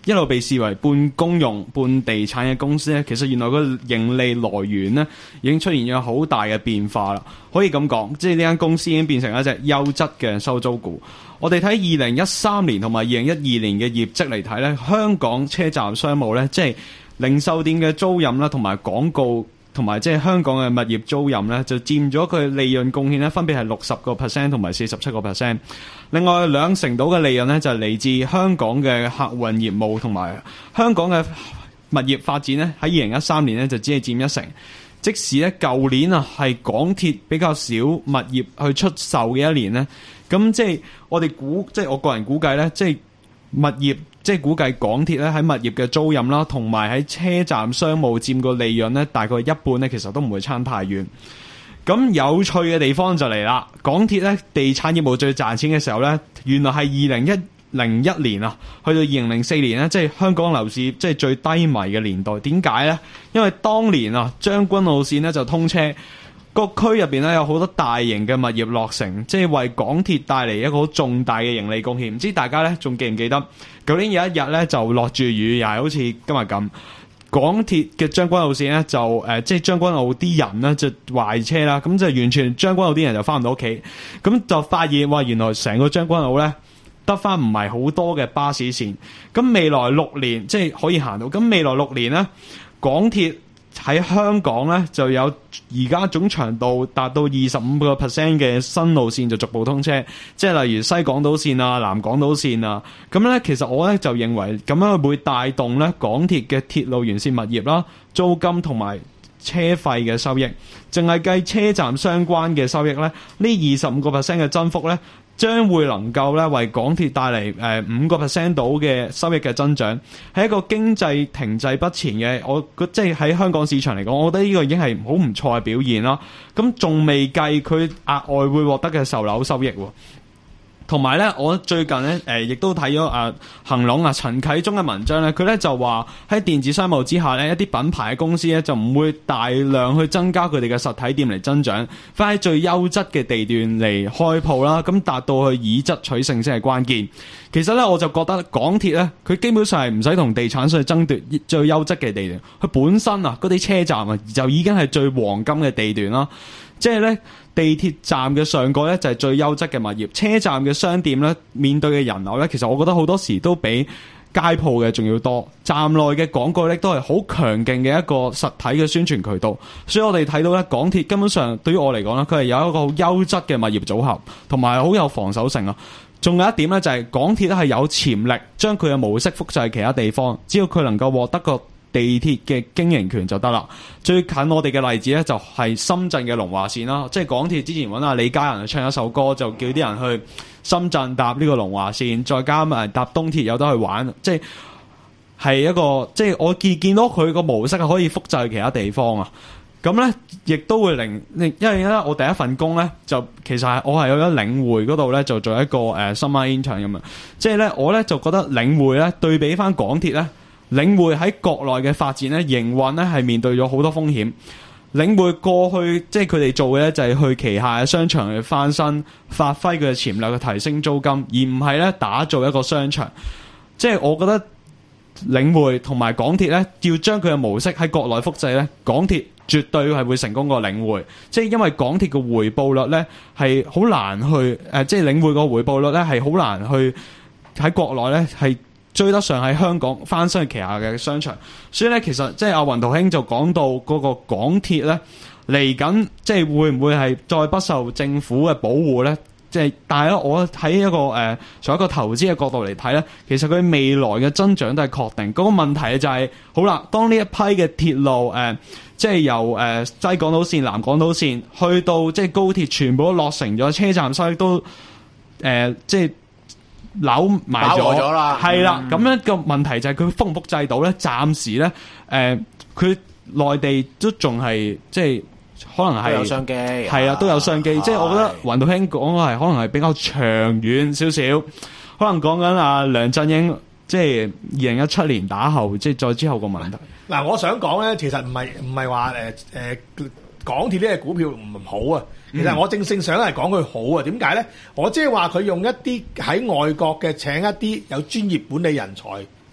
一路被視為半公用、半地產嘅公司咧，其實原來個盈利來源咧已經出現咗好大嘅變化啦。可以咁講，即係呢間公司已經變成一隻優質嘅收租股。我哋睇二零一三年同埋二零一二年嘅業績嚟睇咧，香港車站商務咧，即係零售店嘅租賃啦，同埋廣告。同埋即係香港嘅物業租賃咧，就佔咗佢利潤貢獻咧，分別係六十個 percent 同埋四十七個 percent。另外兩成到嘅利潤咧，就係嚟自香港嘅客運業務同埋香港嘅物業發展咧。喺二零一三年咧，就只係佔一成。即使咧舊年啊係港鐵比較少物業去出售嘅一年咧，咁即係我哋估，即係我個人估計咧，即係物業。即係估計港鐵咧喺物業嘅租賃啦，同埋喺車站商務佔個利潤咧，大概一半咧，其實都唔會差太遠。咁有趣嘅地方就嚟啦，港鐵咧地產業務最賺錢嘅時候咧，原來係二零一零一年啊，去到二零零四年咧，即係香港樓市即係最低迷嘅年代。點解咧？因為當年啊將軍澳線咧就通車。個區入邊咧有好多大型嘅物業落成，即係為港鐵帶嚟一個好重大嘅盈利貢獻。唔知大家咧仲記唔記得？舊年有一日咧就落住雨，又係好似今日咁。港鐵嘅將軍澳線咧就誒、呃，即係將軍澳啲人咧就壞車啦，咁就完全將軍澳啲人就翻唔到屋企，咁就發現哇，原來成個將軍澳咧得翻唔係好多嘅巴士線。咁未來六年即係可以行到，咁未來六年咧港鐵。喺香港咧就有而家總長度達到二十五個 percent 嘅新路線就逐步通車，即係例如西港島線啊、南港島線啊。咁咧其實我咧就認為咁樣會帶動咧港鐵嘅鐵路沿線物業啦、租金同埋車費嘅收益。淨係計車站相關嘅收益咧，呢二十五個 percent 嘅增幅咧，將會能夠咧為港鐵帶嚟誒五個 percent 到嘅收益嘅增長，係一個經濟停滯不前嘅，我即係喺香港市場嚟講，我覺得呢個已經係好唔錯嘅表現啦。咁仲未計佢額外會獲得嘅售樓收益喎。同埋咧，我最近咧誒，亦都睇咗啊恒隆啊陳啟宗嘅文章咧，佢咧就話喺電子商務之下咧，一啲品牌嘅公司咧就唔會大量去增加佢哋嘅實體店嚟增長，翻喺最優質嘅地段嚟開鋪啦，咁達到去以質取勝先係關鍵。其實咧，我就覺得港鐵咧，佢基本上係唔使同地產商去爭奪最優質嘅地段，佢本身啊嗰啲車站啊就已經係最黃金嘅地段啦。即係咧，地鐵站嘅上蓋咧就係最優質嘅物業，車站嘅商店咧面對嘅人流咧，其實我覺得好多時都比街鋪嘅仲要多。站內嘅廣告咧都係好強勁嘅一個實體嘅宣傳渠道，所以我哋睇到咧，港鐵根本上對於我嚟講咧，佢係有一個好優質嘅物業組合，同埋好有防守性啊。仲有一點咧，就係港鐵咧係有潛力將佢嘅模式複製其他地方，只要佢能夠獲得個地鐵嘅經營權就得啦。最近我哋嘅例子咧就係深圳嘅龍華線啦，即係港鐵之前揾阿李嘉仁去唱一首歌，就叫啲人去深圳搭呢個龍華線，再加埋搭東鐵有得去玩，即係係一個即係我見見到佢個模式係可以複製去其他地方啊。咁咧，亦都會令，因為咧，我第一份工咧，就其實係我係有咗領匯嗰度咧，就做一個誒 summer intern 咁樣。即係咧，我咧就覺得領匯咧對比翻港鐵咧，領匯喺國內嘅發展咧，營運咧係面對咗好多風險。領匯過去即係佢哋做嘅咧，就係去旗下嘅商場去翻新，發揮佢嘅潛力去提升租金，而唔係咧打造一個商場。即係我覺得領匯同埋港鐵咧，要將佢嘅模式喺國內複製咧，港鐵絕對係會成功過領匯，即係因為港鐵嘅回報率咧係好難去誒、呃，即係領匯個回報率咧係好難去喺國內咧係追得上喺香港翻新旗下嘅商場，所以咧其實即係阿雲圖兄就講到嗰個港鐵咧嚟緊，即係會唔會係再不受政府嘅保護咧？即係，但係咧，我喺一個誒，從、呃、一個投資嘅角度嚟睇咧，其實佢未來嘅增長都係確定。嗰、那個問題就係、是，好啦，當呢一批嘅鐵路誒、呃，即係由誒、呃、西港島線、南港島線去到即係高鐵，全部都落成咗，車站收益都誒、呃，即係扭埋咗，係啦。咁、嗯、樣個問題就係佢複唔複製到咧？暫時咧，誒、呃，佢內地都仲係即係。可能係都有商機， 係啊，都有商機。即係我覺得雲道兄講嘅係可能係比較長遠少少，可能講緊阿梁振英，即係二零一七年打後，即係再之後個問題。 嗱，我想講咧，其實唔係唔係話誒誒港鐵呢隻股票唔好啊，其實我正正想係講佢好啊。點解咧？我即係話佢用一啲喺外國嘅請一啲有專業管理人才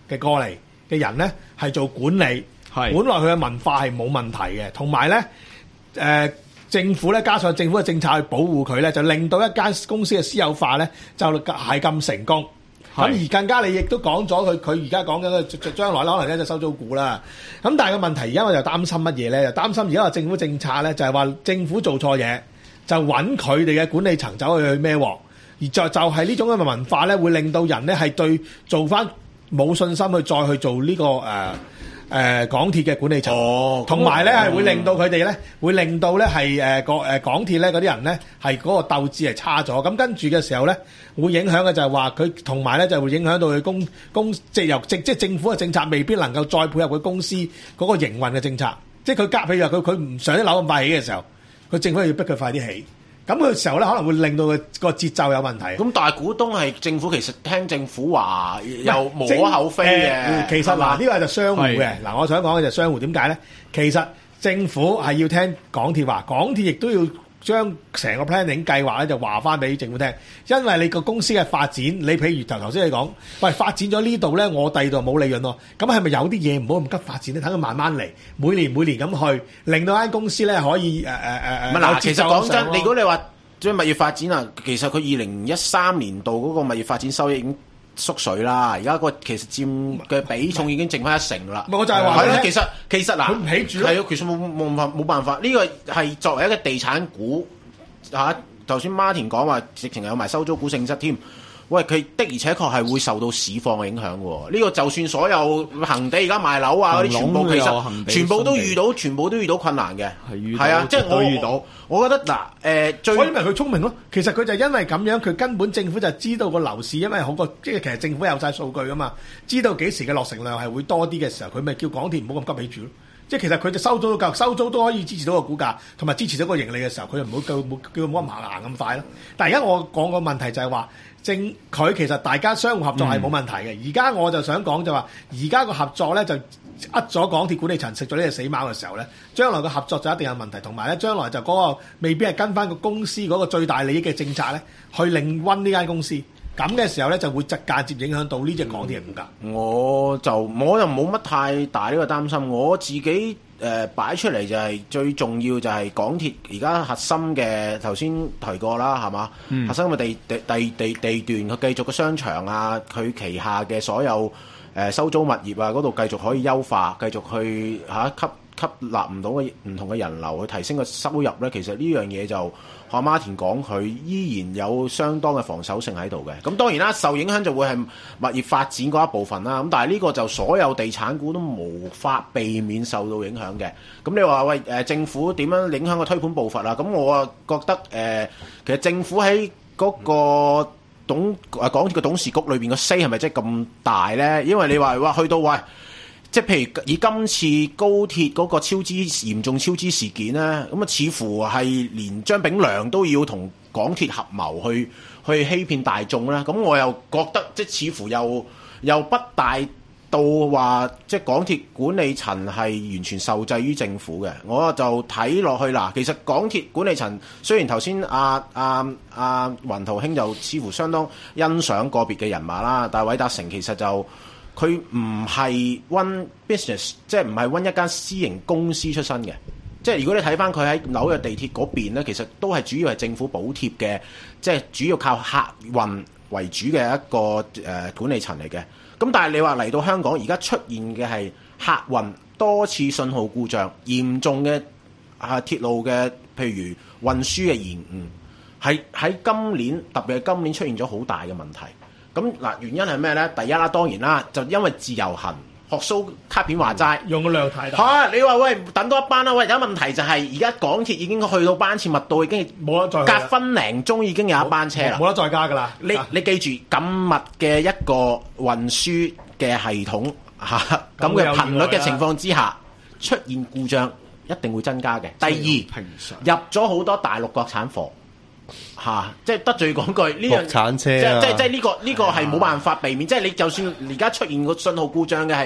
嘅過嚟嘅人咧係做管理， 係本來佢嘅文化係冇問題嘅，同埋咧誒政府咧加上政府嘅政策去保護佢咧，就令到一間公司嘅私有化咧就係咁成功。咁而更加你亦都講咗佢佢而家講緊嘅將來可能咧就收租股啦。咁但係個問題而家我就擔心乜嘢咧？就擔心而家個政府政策咧就係話政府做錯嘢，就揾佢哋嘅管理層走去去孭鑊，而就就係呢種咁嘅文化咧，會令到人咧係對做翻冇信心去再去做呢、這個誒誒、呃呃、港鐵嘅管理層。哦，同埋咧係會令到佢哋咧會令到咧係誒個誒港鐵咧嗰啲人咧係嗰個鬥志係差咗。咁跟住嘅時候咧，會影響嘅就係話佢同埋咧就會影響到佢公公即係由即即係政府嘅政策未必能夠再配合佢公司嗰個營運嘅政策。即係佢夾，譬如話佢佢唔上啲樓咁快起嘅時候，佢政府要逼佢快啲起。咁嘅時候咧，可能會令到佢個節奏有問題。 咁大股東係政府，其實聽政府話又無可厚非嘅、呃。 其實嗱，呢個係就商戶嘅。嗱，我想講嘅就商戶點解咧？其實政府係要聽港鐵話，港鐵亦都要將成個 planning 計劃咧就話翻俾政府聽。因為你個公司嘅發展，你譬如頭頭先你講，喂發展咗呢度咧，我第二度冇利潤咯。咁係咪有啲嘢唔好咁急發展咧？等佢慢慢嚟，每年每年咁去，令到間公司咧可以誒誒誒誒。 唔係嗱，其實講真，如果你話將物業發展啊，其實佢二零一三年度嗰個物業發展收益已經縮水啦。而家個其實佔嘅比重已經剩翻一成啦。 我就係話咧， 其實其實嗱， 佢唔起住咯。 係啊，其實冇冇冇冇辦法。呢個係作為一個地產股嚇，頭先 Martin 講話，直情有埋收租股性質添。喂，佢的而且確係會受到市況嘅影響喎。呢個就算所有恒地而家賣樓啊嗰啲，全部其實全部都遇到，全部都遇到困難嘅。係啊，即係我遇到。我覺得嗱，誒，最所以咪佢聰明咯。其實佢就因為咁樣，佢根本政府就知道個樓市，因為好過即係其實政府有晒數據噶嘛，知道幾時嘅落成量係會多啲嘅時候，佢咪叫港鐵唔好咁急起住咯。即係其實佢就收租都夠，收租都可以支持到個股價，同埋支持到個盈利嘅時候，佢就唔好叫冇叫冇咁行行咁快咯。但係而家我講個問題就係話，正佢其實大家相互合作係冇問題嘅。而家、嗯、我就想講就話，而家個合作咧就呃咗港鐵管理層食咗呢隻死貓嘅時候咧，將來個合作就一定有問題，同埋咧將來就嗰個未必係跟翻個公司嗰個最大利益嘅政策咧，去令溫呢間公司。咁嘅時候咧，就會直間接影響到呢隻港鐵嘅股價。 我就我就冇乜太大呢個擔心。我自己誒、呃、擺出嚟就係、是、最重要就係港鐵而家核心嘅頭先提過啦，係嘛？嗯、核心嘅地地地地地段，佢繼續嘅商場啊，佢旗下嘅所有誒、呃、收租物業啊，嗰度繼續可以優化，繼續去嚇、啊、吸吸納唔到嘅唔同嘅人流，去提升個收入咧。其實呢樣嘢就阿 Martin 講，佢依然有相當嘅防守性喺度嘅。咁當然啦，受影響就會係物業發展嗰一部分啦。咁但係呢個就所有地產股都無法避免受到影響嘅。咁你話喂誒、呃、政府點樣影響個推盤步伐啊？咁我啊覺得誒、呃，其實政府喺嗰個董誒港鐵嘅董事局裏邊個 say 係咪真係咁大咧？因為你話話去到喂。即係譬如以今次高鐵嗰個超支嚴重超支事件咧，咁啊似乎係連張炳良都要同港鐵合謀去去欺騙大眾啦。咁我又覺得即係似乎又又不大到話即係港鐵管理層係完全受制於政府嘅。我就睇落去嗱，其實港鐵管理層雖然頭先阿阿阿雲圖兄就似乎相當欣賞個別嘅人馬啦，但係韋達誠其實就佢唔係 run business， 即係唔係 run一間私營公司出身嘅。即係如果你睇翻佢喺紐約地鐵嗰邊咧，其實都係主要係政府補貼嘅，即係主要靠客運為主嘅一個誒、呃、管理層嚟嘅。咁但係你話嚟到香港，而家出現嘅係客運多次信號故障，嚴重嘅啊鐵路嘅譬如運輸嘅延誤，係喺今年特別係今年出現咗好大嘅問題。咁嗱，原因係咩咧？第一啦，當然啦，就因為自由行學蘇卡片話齋， 用嘅量太大。 嚇、啊！你話喂，等多一班啦，喂，有問題就係而家港鐵已經去到班次密度已經冇得再隔分零鐘已經有一班車啦， 冇得再加㗎啦。 你你記住咁密嘅一個運輸嘅系統嚇，咁嘅頻率嘅情況之下，出現故障一定會增加嘅。第二，入咗好多大陸國產貨。嚇、啊！即係得罪講句呢樣， 產車、啊、 即係即係即係呢個呢、呢個係冇辦法避免。即係你就算而家出現個信號故障嘅係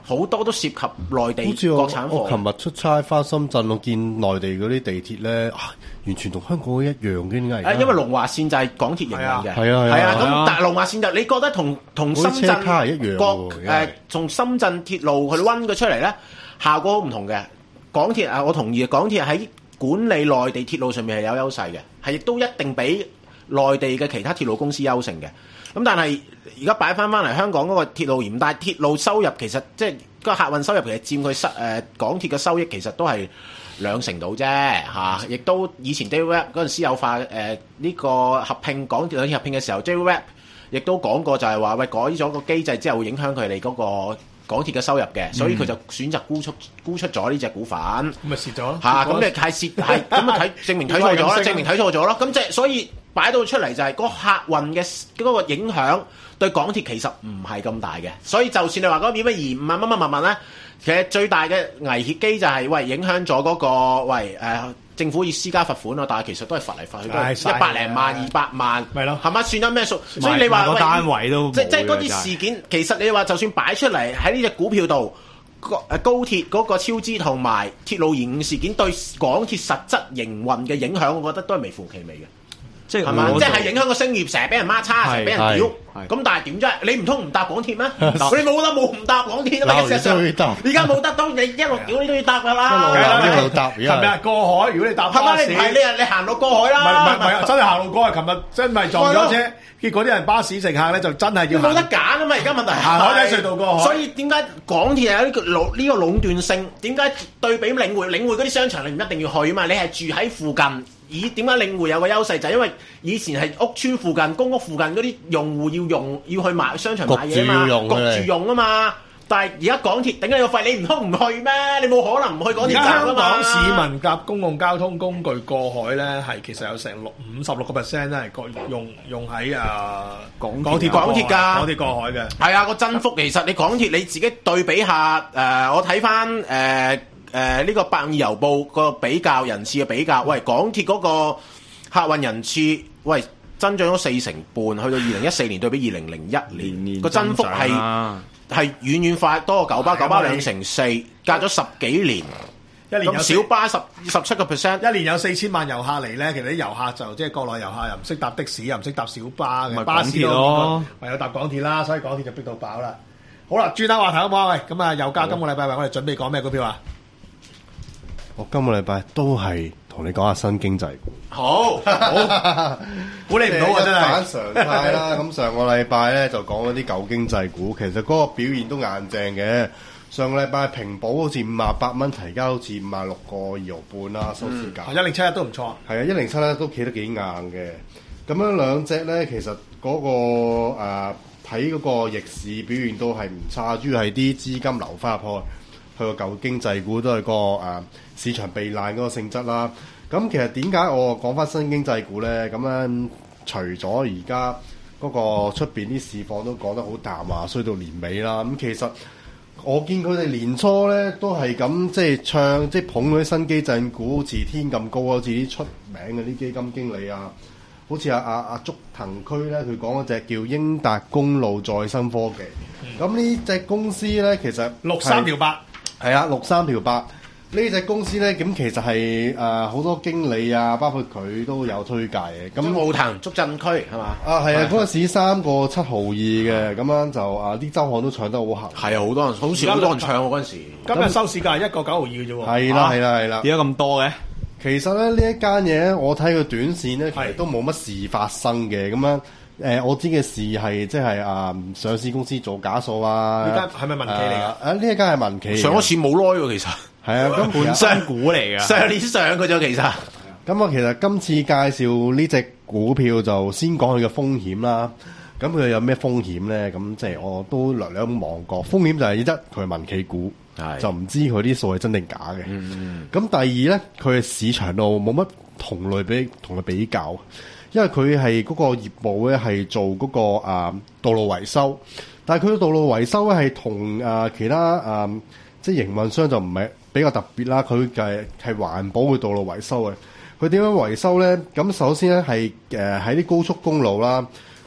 好多都涉及內地好似我國產貨。 我琴日出差翻深圳，我見內地嗰啲地鐵咧、啊，完全同香港一樣嘅，點解而家？ 誒，因為龍華線就係港鐵營運嘅， 係啊係啊係啊。 係啊咁但係龍華線就你覺得同同深嗰啲車卡係一樣圳國喎而家係誒從深圳鐵路去溫佢出嚟咧，效果好唔同嘅。港鐵啊，我同意，港鐵喺管理內地鐵路上面係有優勢嘅，係亦都一定比內地嘅其他鐵路公司優勝嘅。咁但係而家擺翻翻嚟香港嗰個鐵路業，但係鐵路收入其實即係個客運收入其實佔佢收誒港鐵嘅收益其實都係兩成度啫嚇，亦、都以前 J-Web 嗰陣私有化誒呢、呃呢個合併港鐵兩鐵合併嘅時候 J-Web 亦都講過就係話喂改咗個機制之後會影響佢哋嗰個港鐵嘅收入嘅，所以佢就選擇沽出沽出咗呢隻股份，咁咪蝕咗咯嚇，咁你係蝕係咁啊睇證明睇錯咗啦，證明睇錯咗咯，咁即係所以擺到出嚟就係嗰個客運嘅嗰個影響對港鐵其實唔係咁大嘅，所以就算你話嗰個點乜延誤啊乜乜乜乜咧，其實最大嘅危險機就係、是、喂影響咗嗰個喂誒、呃、政府要施加罰款咯，但係其實都係罰嚟罰去都係一百零萬二百萬， 咪咯， 係咪算咗咩數？所以你話個單位都即即係嗰啲事件，其實你話就算擺出嚟喺呢隻股票度，誒高鐵嗰個超支同埋鐵路延誤事件對港鐵實質營運嘅影響，我覺得都係微乎其微嘅。 即係係嘛？ 我即係影響個聲譽，成日俾人孖叉，成日俾人屌。 係咁但係點啫？你唔通唔搭港鐵咩？你冇得冇唔搭港鐵啊嘛？ 鬧事實上， 完都要搭而家冇得當你一路屌你都要搭㗎啦。 一路鬧一路搭，而琴家係日過海，如果你搭巴士， 係咪？你唔係你係你行路過海唔係唔啦。 係唔係，真係行路過去。琴日真係撞咗車，結果啲人巴士乘客咧就真係要行冇得揀啊嘛！而家問題係行海底隧道過海。 所以點解港鐵係有呢個壟呢個壟斷性？點解對比領匯？領匯嗰啲商場你唔一定要去啊嘛！你係住喺附近。咦？點解領匯有個優勢？就係因為以前係屋村附近、公屋附近嗰啲用戶要用要去買商場買嘢啊嘛，焗住用啊嘛。但係而家港鐵頂你個肺，你唔通唔去咩？你冇可能唔去港鐵站啊嘛。 香港市民搭公共交通工具過海咧，係其實有成六五十六個 percent 咧係過用用喺啊港港鐵港鐵㗎， 港鐵過海嘅。 係啊，個增幅其實你港鐵你自己對比下誒、呃，我睇翻誒。呃誒呢、呃這個百二郵報個比較人次嘅比較，喂港鐵嗰個客運人次，喂增長咗四成半，去到二零一四年對比二零零一年個增幅係係遠遠快多過九巴，九巴兩成四，隔咗十幾年， 一年有咁小巴十十七個 percent， 一年有四千萬遊客嚟咧，其實啲遊客就即係國內遊客又唔識搭的士，又唔識搭小巴嘅， 咪巴士港鐵咯， 唯有搭港鐵啦，所以港鐵就逼到爆啦。好啦，轉下話題好唔好啊？喂，咁啊，油價今個禮拜為我哋準備講咩股票啊？ 我今個禮拜都係同你講下新經濟股。 好，好， 估你唔到啊！真係反常態啦。咁上個禮拜咧就講嗰啲舊經濟股，其實嗰個表現都硬淨嘅。上個禮拜平保好似五十八蚊，提交好似五十六個二毫半啦，收市價。 一零七一都唔錯。 係啊，一零七咧都企得幾硬嘅。咁樣兩隻咧，其實嗰、嗰個睇嗰、呃、個逆市表現都係唔差，主要係啲資金流翻入去。去個舊經濟股都係個誒、呃、市場避難嗰個性質啦。咁其實點解我講翻新經濟股咧？咁咧除咗而家嗰個出邊啲市況都講得好淡啊，衰到年尾啦。咁其實我見佢哋年初咧都係咁即係唱即係捧嗰啲新經濟股，好似天咁高，好似啲出名嘅啲基金經理啊，好似阿阿阿竹騰區咧，佢講嗰隻叫英達公路再生科技。咁、嗯、呢隻公司咧其實六三條八。 係啊，六三條八呢隻公司咧，咁其實係誒好多經理啊，包括佢都有推介嘅。咁澳騰竹鎮區係嘛？ 啊，係啊，嗰陣時三個七毫二嘅，咁樣就啊啲周刊都搶得好行。 係啊，好多人，好似好多人唱喎嗰陣時。 今日收市價係一個九毫二嘅啫喎。 係啦，係啦，係啦。 點解咁多嘅？ 其實咧呢一間嘢，我睇佢短線咧，其實都冇乜事發生嘅。咁樣誒，我知嘅事係即係啊上市公司做假數啊。 呢間係咪民企嚟㗎？ 啊呢一間係民企。 上咗市冇耐喎，其實。 係啊，咁本身股嚟㗎。 上年上嘅啫，其實。 咁我其實今次介紹呢隻股票就先講佢嘅風險啦。咁佢有咩風險咧？咁即係我都略略咁望過。風險就係一，佢係民企股，就唔知佢啲數係真定假嘅。咁、嗯、第二咧，佢嘅市場度冇乜同類比同佢比較，因為佢係嗰個業務咧係做嗰、嗰個啊道路維修，但係佢嘅道路維修咧係同啊其他啊即係營運商就唔係比較特別啦。佢就係係環保嘅道路維修嘅。佢點樣維修咧？咁首先咧係誒喺啲高速公路啦。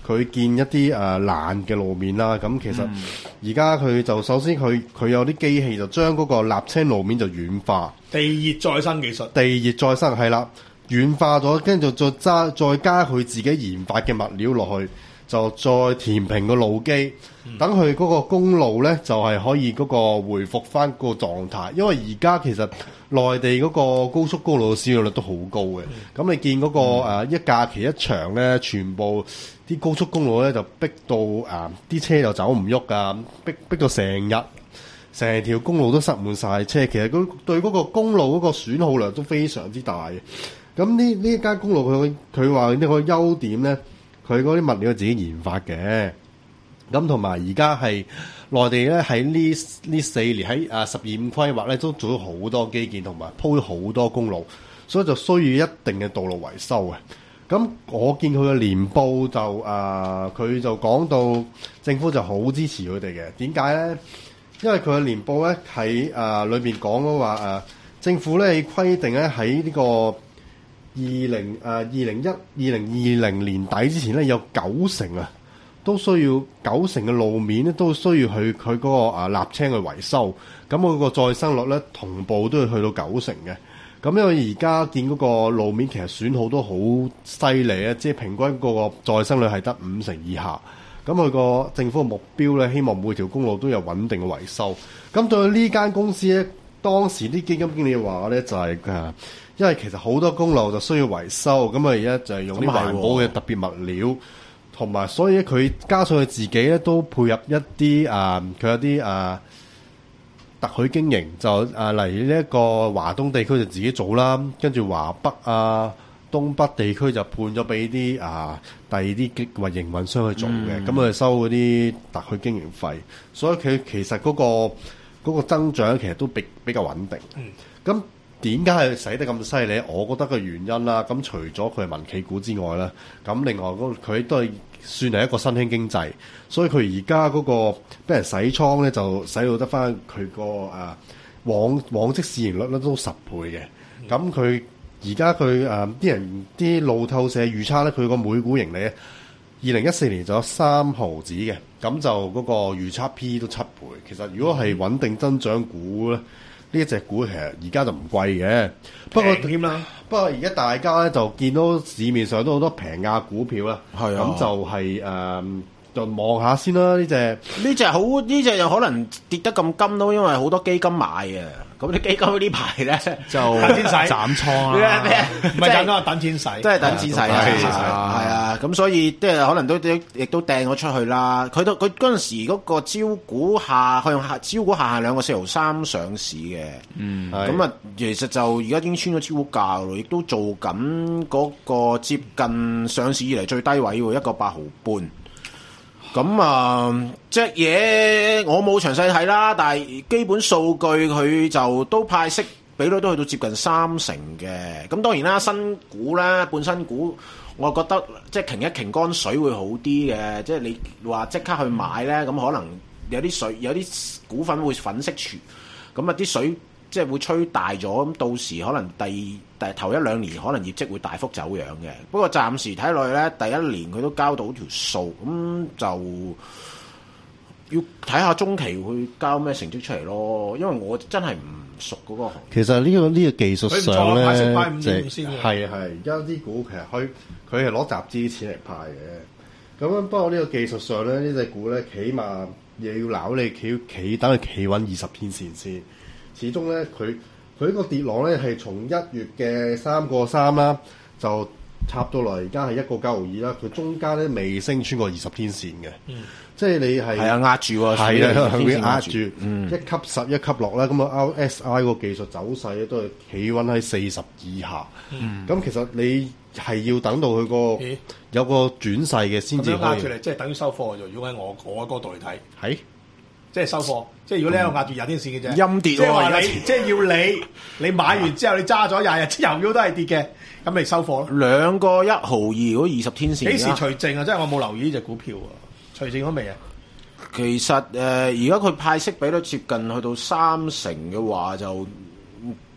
佢建一啲誒、呃、爛嘅路面啦。咁其實而家佢就首先佢佢有啲機器就將嗰個瀝青路面就軟化， 地熱再生技術， 地熱再生係啦，軟化咗，跟住再加再加佢自己研發嘅物料落去，就再填平個路基，等佢嗰個公路咧就係、是、可以嗰個回復翻個狀態。因為而家其實內地嗰個高速公路嘅使用率都好高嘅，咁、嗯、你見嗰、那個、嗯呃、一假期一長咧，全部啲高速公路咧就逼到誒啲、呃、車就走唔喐噶，逼逼到成日成條公路都塞滿晒車。其實嗰對嗰個公路嗰個損耗量都非常之大嘅。咁呢呢一間公路佢佢話呢個優點咧，佢嗰啲物料自己研發嘅。咁同埋而家係內地咧喺呢呢四年喺啊十二五規劃咧都做咗好多基建同埋鋪咗好多公路，所以就需要一定嘅道路維修嘅。咁我見佢嘅年報就啊，佢、呃、就講到政府就好支持佢哋嘅。點解咧？因為佢嘅年報咧喺啊裏邊講嘅話啊，政府咧規定咧喺呢個二零啊二零一二零二零年底之前咧有九成啊。都需要九成嘅路面咧，都需要去佢嗰個啊瀝青去維修，咁佢個再生率咧同步都要去到九成嘅。咁因為而家見嗰個路面其實損耗都好犀利啊，即係平均嗰個再生率係得五成以下。咁佢個政府嘅目標咧，希望每條公路都有穩定嘅維修。咁對呢間公司咧，當時啲基金經理話咧就係、是、誒，因為其實好多公路就需要維修，咁啊而家就係用啲環保嘅特別物料。同埋，所以佢加上佢自己咧，都配合一啲啊，佢、呃、有啲啊、呃、特許經營，就啊例如呢一個華東地區就自己做啦，跟住華北啊、東北地區就判咗俾啲啊第二啲或營運商去做嘅，咁佢、嗯、收嗰啲特許經營費，所以佢其實嗰、嗰個嗰個增長其實都比比較穩定。咁、嗯點解係使得咁犀利？我覺得個原因啦，咁除咗佢係民企股之外咧，咁另外嗰佢都係算係一個新興經濟，所以佢而家嗰個俾人洗倉咧，就使到得翻佢個誒往往績市盈率咧都十倍嘅。咁佢而家佢誒啲人啲路透社預測咧，佢個每股盈利二零一四年就有三毫子嘅，咁就嗰個預測 P 都七倍。其實如果係穩定增長股咧。呢一隻股其實而家就唔貴嘅，不過添啦。 不過而家大家咧就見到市面上都好多平價股票啦， 係啊， 咁就係、是、誒、呃，就望下先啦。呢隻呢隻好，呢隻又可能跌得咁金都因為好多基金買嘅。咁啲基金呢排咧就等錢使斬倉啦， 唔係斬倉，等錢使， 即係等錢使啊！係啊，咁所以即係可能都亦都掟咗出去啦。佢都佢嗰陣時嗰個招股下向下招股下限兩個四毫三上市嘅，嗯，咁啊，其實就而家已經穿咗招股價咯，亦都做緊嗰個接近上市以嚟最低位喎，一個八毫半。咁啊，隻嘢我冇詳細睇啦，但係基本數據佢就都派息比率都去到接近三成嘅。咁當然啦，新股啦，半新股，我覺得即係擎一擎乾水會好啲嘅。即係你話即刻去買咧，咁可能有啲水有啲股份會粉飾住，咁啊啲水即係會吹大咗，咁到時可能第第頭一兩年可能業績會大幅走樣嘅。不過暫時睇落去咧，第一年佢都交到條數，咁就要睇下中期會交咩成績出嚟咯。因為我真係唔熟嗰個行業。 其實呢、呢個呢、呢個技術上咧， 即係係係而家啲股其實佢佢係攞集資錢嚟派嘅。咁樣不過呢個技術上咧，呢隻股咧起碼又要鬧你企企等佢企穩二十天線先。始終咧，佢佢呢個跌浪咧係從一月嘅三個三啦，就插到嚟而家係一個九毫二啦。佢中間咧未升穿過二十天線嘅，嗯、即係你係係啊壓住喎， 係啊佢會壓住， 嗯、 一級十一級落啦。咁啊 R S I 個技術走勢咧都係企穩喺四十以下。咁、嗯、其實你係要等到佢個、欸、有個轉勢嘅先至可以壓住嚟，即係等於收貨啫。如果喺我我嗰度嚟睇， 係。 即係收貨，即係如果你喺度壓住廿天線嘅啫， 陰跌喎。 即係話你，即係要你，你買完之後你揸咗廿日之後，都係跌嘅，咁咪收貨咯。 兩個一毫二嗰二十天線， 幾時除淨啊？即係我冇留意呢隻股票啊，除淨咗未啊？ 其實誒，而家佢派息比率接近去到三成嘅話就，就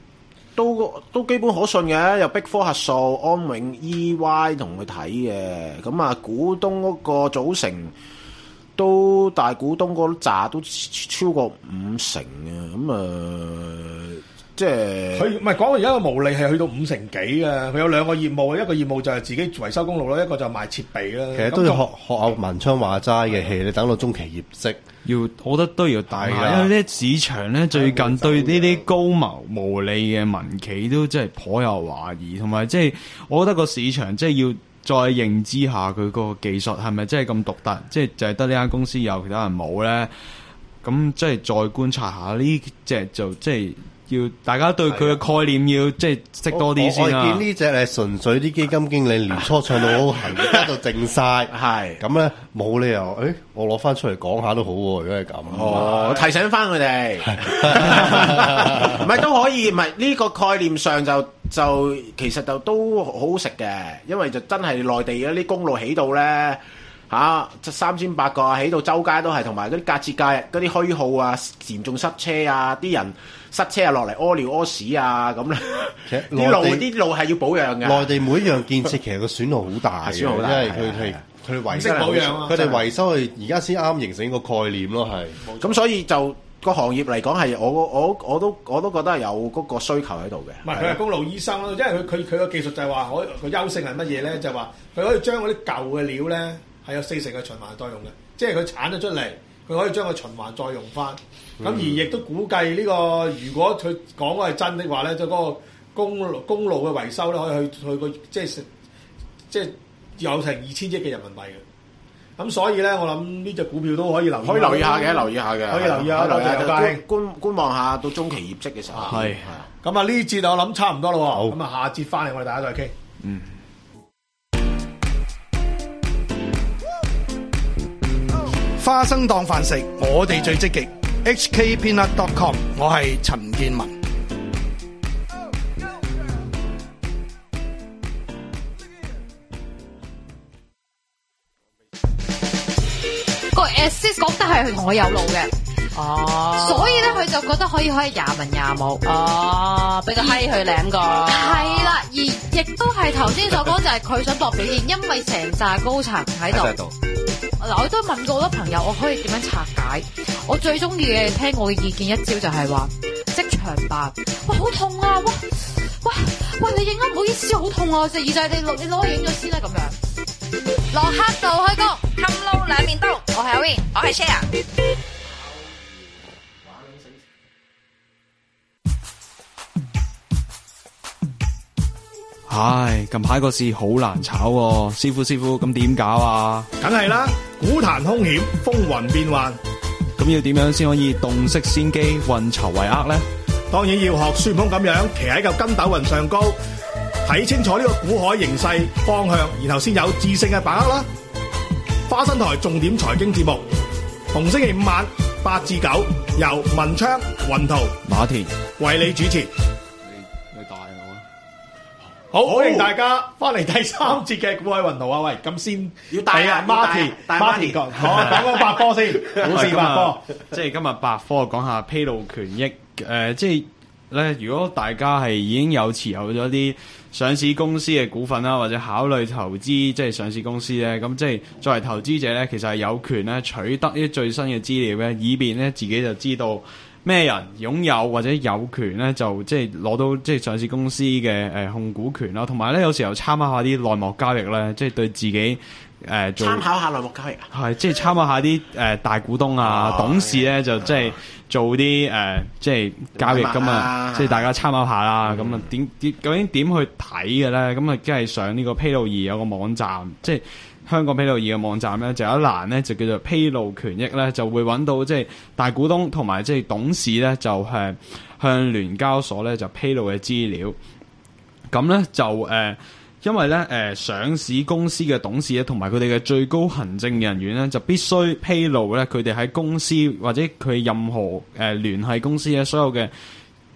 都都基本可信嘅，有碧科核數、安永、E Y 同佢睇嘅，咁啊股東嗰個組成都大股東嗰扎都超過五成嘅，咁啊、呃、即係佢唔係講而家個毛利係去到五成幾嘅，佢有兩個業務，一個業務就係自己維修公路啦，一個就賣設備啦。 其實都要學學阿文昌話齋嘅戲，你等到中期業績。 要，我覺得都要大下，因為咧市場咧最近對呢啲高毛毛利嘅民企都真係頗有懷疑，同埋即係我覺得個市場即係要再認知下佢個技術係咪真係咁獨特，即係就係得呢間公司有，其他人冇咧。咁即係再觀察下呢隻就即係。要大家對佢嘅概念要即係識多啲先啦。 我見呢隻係純粹啲基金經理年初唱到好行，而家就靜晒。係咁咧，冇理由誒、欸，我攞翻出嚟講下都好喎。如果係咁， 哦，提醒翻佢哋，唔係都可以，唔係呢個概念上就就其實就都好好食嘅，因為就真係內地嗰啲公路起到咧。嚇、啊，三千八個起到周街都係，同埋嗰啲隔節假日嗰啲虛耗啊，嚴重塞車啊，啲人塞車啊落嚟屙尿屙屎啊咁咧，啲路啲路係要保養嘅。 內地每一樣建設其實個損耗好大嘅，因為佢係佢哋維修保養啊， 佢哋維修係而家先啱形成個概念咯，係。 咁所以就個行業嚟講係我我我都我都覺得係有嗰個需求喺度嘅。 唔係佢係公路醫生咯，因為佢佢佢個技術就係話可個優勝係乜嘢咧？就係話佢可以將嗰啲舊嘅料咧。係有四成嘅循環作用嘅，即係佢產咗出嚟，佢可以將佢循環再用翻。咁、嗯、而亦都估計呢、呢個，如果佢講嘅係真的話咧，就嗰個公路公路嘅維修咧，可以去去個即係即係有成二千億嘅人民幣嘅。咁所以咧，我諗呢隻股票都可以留意， 可以留意下嘅，留意下嘅， 可以留意下，留意下觀觀觀望下到中期業績嘅時候。 係咁啊，呢節我諗差唔多咯。咁啊，下節翻嚟我哋大家再傾。嗯。 花生當飯食，我哋最積極。H K Peanut dot com， 我係陳建文。 個 assist 覺得係同我有路嘅，哦，所以咧佢就覺得可以可以廿文廿武， 哦，俾個閪佢領個， 係啦，而亦都係頭先所講就係佢想搏表現，因為成扎高層喺度。嗱，我都問過好多朋友，我可以點樣拆解？我最中意嘅聽我嘅意見一招就係話即場扮，哇好痛啊！哇哇哇你影啊，唔好意思，好痛啊！隻耳仔你攞你攞去影咗先啦，咁樣。落黑道開工，冚撈兩面刀。我係阿 Win， 我係 Share。 唉，近排個市好難炒喎，師傅師傅咁點搞啊？ 梗係啦，股壇兇險，風雲變幻。 咁要點樣先可以洞悉先機，運籌帷幄呢？ 當然要學孫悟空咁樣，騎喺嚿筋斗雲上高，睇清楚呢個股海形勢方向，然後先有智勝嘅把握啦。花生台重點財經節目，逢星期五晚八至九，由文昌、雲圖、 馬田為你主持。好，歡迎大家翻嚟第三節嘅股海雲圖啊！喂，咁先要帶啊 ，Marty，Marty 講，好講講百科先，股市百科， 即係今日百科講下披露權益。誒、呃，即係咧，如果大家係已經有持有咗啲上市公司嘅股份啦，或者考慮投資即係上市公司咧，咁即係作為投資者咧，其實係有權咧取得啲最新嘅資料咧，以便咧自己就知道咩人擁有或者有權咧，就即係攞到即係上市公司嘅誒控股權啦，同埋咧有時候參考下啲內幕交易咧，即係對自己誒做參考下內幕交易啊， 係即係參考下啲誒大股東啊、董事咧，就即係做啲誒即係交易咁啊，即係大家參考下啦。咁啊點點究竟點去睇嘅咧？咁啊即係上呢個披露易有個網站，即係。香港披露易嘅網站咧，就有一欄咧，就叫做披露權益咧，就會揾到即係大股東同埋即係董事咧，就係向聯交所咧就披露嘅資料。咁咧就誒、呃，因為咧誒、呃、上市公司嘅董事咧，同埋佢哋嘅最高行政人員咧，就必須披露咧佢哋喺公司或者佢任何誒聯繫公司嘅所有嘅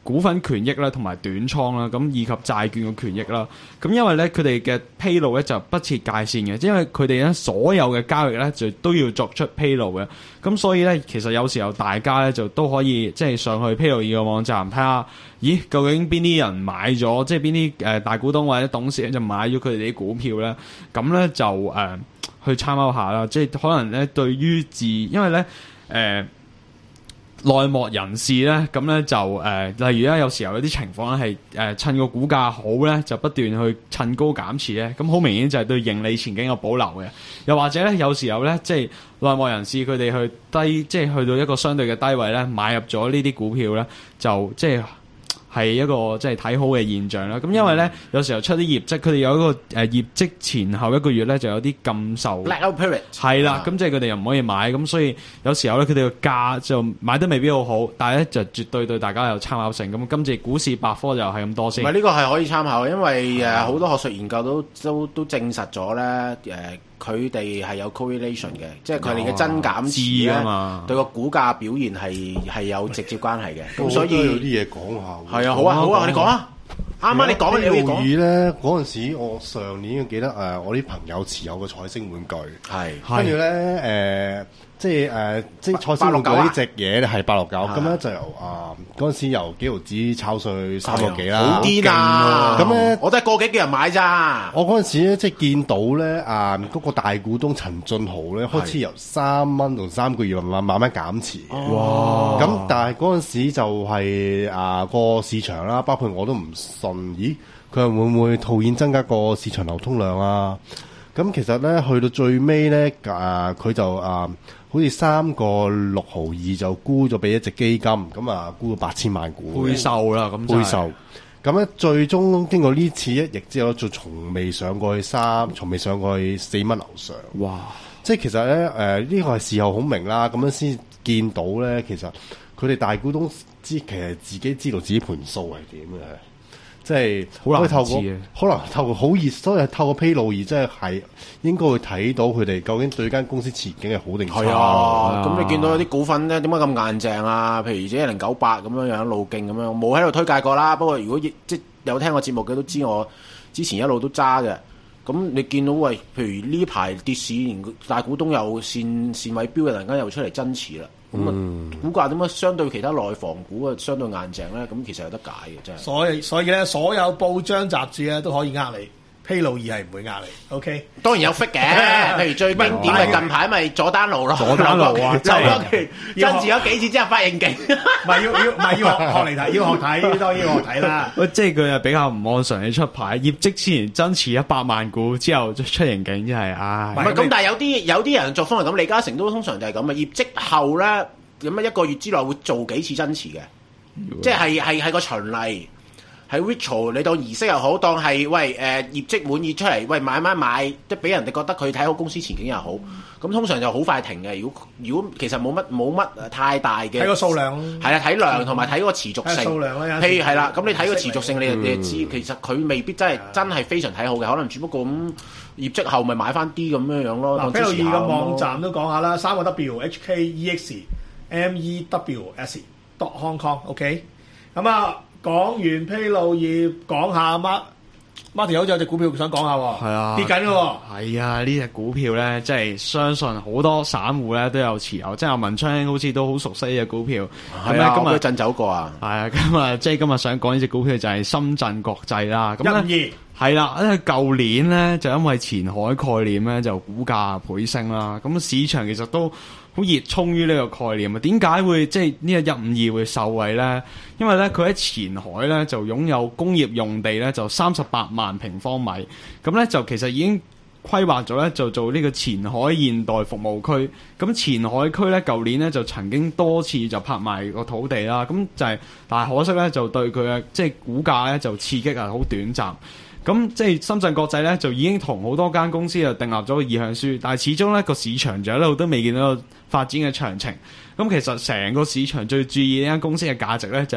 股份權益啦，同埋短倉啦，咁以及債券嘅權益啦。咁因為咧，佢哋嘅披露咧就不設界線嘅，因為佢哋咧所有嘅交易咧就都要作出披露嘅。咁所以咧，其實有時候大家咧就都可以即係上去披露易嘅網站睇下，咦，究竟邊啲人買咗，即係邊啲誒大股東或者董事咧就買咗佢哋啲股票咧？咁咧就誒、呃、去參考下啦。即係可能咧，對於自因為咧誒。呃內幕人士咧，咁咧就誒、呃，例如咧，有時候有啲情況咧係誒趁個股價好咧，就不斷去趁高減持咧，咁好明顯就係對盈利前景有保留嘅。又或者咧，有時候咧，即係內幕人士佢哋去低，即係去到一個相對嘅低位咧，買入咗呢啲股票咧，就即係。係一個即係睇好嘅現象啦。咁因為咧，有時候出啲業績，佢哋有一個誒、呃、業績前後一個月咧，就有啲禁售 blackout period 係啦。咁、啊、即係佢哋又唔可以買，咁所以有時候咧，佢哋個價就買得未必好好，但係咧就絕對對大家有參考性。咁今次股市百科就係咁多先。 唔係呢個係可以參考，因為誒好、呃、多學術研究都都都證實咗咧誒。呃佢哋係有 correlation 嘅，即係佢哋嘅增減持咧，對個股價表現係係有直接關係嘅。咁所以有啲嘢講下。 係啊，好啊，好啊，你講啊。啱啱你講嘅你講。 披露易咧嗰陣時，我上年記得誒、呃，我啲朋友持有個彩星玩具，係跟住咧誒。即係誒、呃，即係彩星玩具呢隻嘢咧係八六九，咁咧就由啊嗰陣時由幾毫子炒上去三個幾啦， 好癲啊！ 咁咧我都係個幾幾人買咋。 我嗰陣時咧即係見到咧啊嗰個大股東陳俊豪咧開始由三蚊同三個月慢慢慢慢減持。哇！咁但係嗰陣時就係、是、啊個市場啦，包括我都唔信，咦佢會唔會套現增加個市場流通量啊？咁其實咧去到最尾咧啊佢就啊〜好似三個六毫二就沽咗俾一隻基金，咁啊沽咗八千萬股配售啦，咁配售。咁咧最終經過呢次一役之後，就從未上過去三，從未上過去四蚊樓上。哇！即係其實咧誒呢、呃呢個係事後孔明啦，咁樣先見到咧，其實佢哋大股東知其實自己知道自己盤數係點嘅。即係好難透過，可能透過好熱，所以透過披露而即係係應該會睇到佢哋究竟對間公司前景係好定差。 係啊，咁、啊、你見到有啲股份咧，點解咁硬淨啊？譬如一零九八咁樣樣路徑咁樣，冇喺度推介過啦。不過如果即有聽我節目嘅都知，我之前一路都揸嘅。咁你見到喂，譬如呢排跌市，連大股東又線線位標，突然間又出嚟增持啦。咁啊、嗯，股價點解相對其他內房股啊，相對硬淨咧？咁其實有得解嘅，真係。 所以所以咧，所有報章雜誌咧都可以呃你，披露易係唔會呃你。OK， 當然有 fit 嘅，譬如最經典咪近排咪佐丹奴咯， 佐丹奴啊， 就嗰期增持咗幾次之後發現勁， 唔係要要唔係要學學嚟睇，要學睇當然要學睇啦。 喂，即係佢係比較唔按常理出牌，業績之前增持一百萬股之後出盈警，真係唉。 唔係咁，但係有啲有啲人作風係咁，李嘉誠都通常就係咁啊，業績後咧咁啊一個月之內會做幾次增持嘅，即係係係個循例。喺 ritual 你當儀式又好，當係喂誒、呃、業績滿意出嚟，喂買買買，即係俾人哋覺得佢睇好公司前景又好，咁通常就好快停嘅。如果如果其實冇乜冇乜太大嘅睇個數量， 係啊睇量同埋睇嗰個持續性。 數量啦， 譬如係啦，咁你睇個持續性，你就你就知其實佢未必真係真係非常睇好嘅，可能只不過咁、嗯、業績後咪買翻啲咁樣樣咯。 嗱，披露易嘅網站都講下啦，三個 W H K E X M E W S dot Hong Kong，OK， 咁啊。講完披露易，講下 Martin Martin 好似有隻股票想講下喎，係啊，跌緊嘅喎， 係啊，呢隻股票咧，即係相信好多散戶咧都有持有，即係阿文昌好似都好熟悉呢隻股票。 係啊，今日震走過啊， 係啊，咁啊，即係今日想講呢隻股票就係深圳國際啦。咁咧係啦，因為舊年咧就因為前海概念咧就股價倍升啦，咁市場其實都好熱衷於呢個概念啊！點解會即係呢個一五二會受惠咧？因為咧佢喺前海咧就擁有工業用地咧就三十八萬平方米，咁咧就其實已經規劃咗咧就做呢個前海現代服務區。咁前海區咧舊年咧就曾經多次就拍賣個土地啦，咁就係、是、但係可惜咧就對佢嘅即係股價咧就刺激啊，好短暫。咁即係深圳國際咧，就已經同好多間公司就訂立咗個意向書，但係始終咧個市場就一路都未見到個發展嘅詳情。咁其實成個市場最注意呢間公司嘅價值咧，就係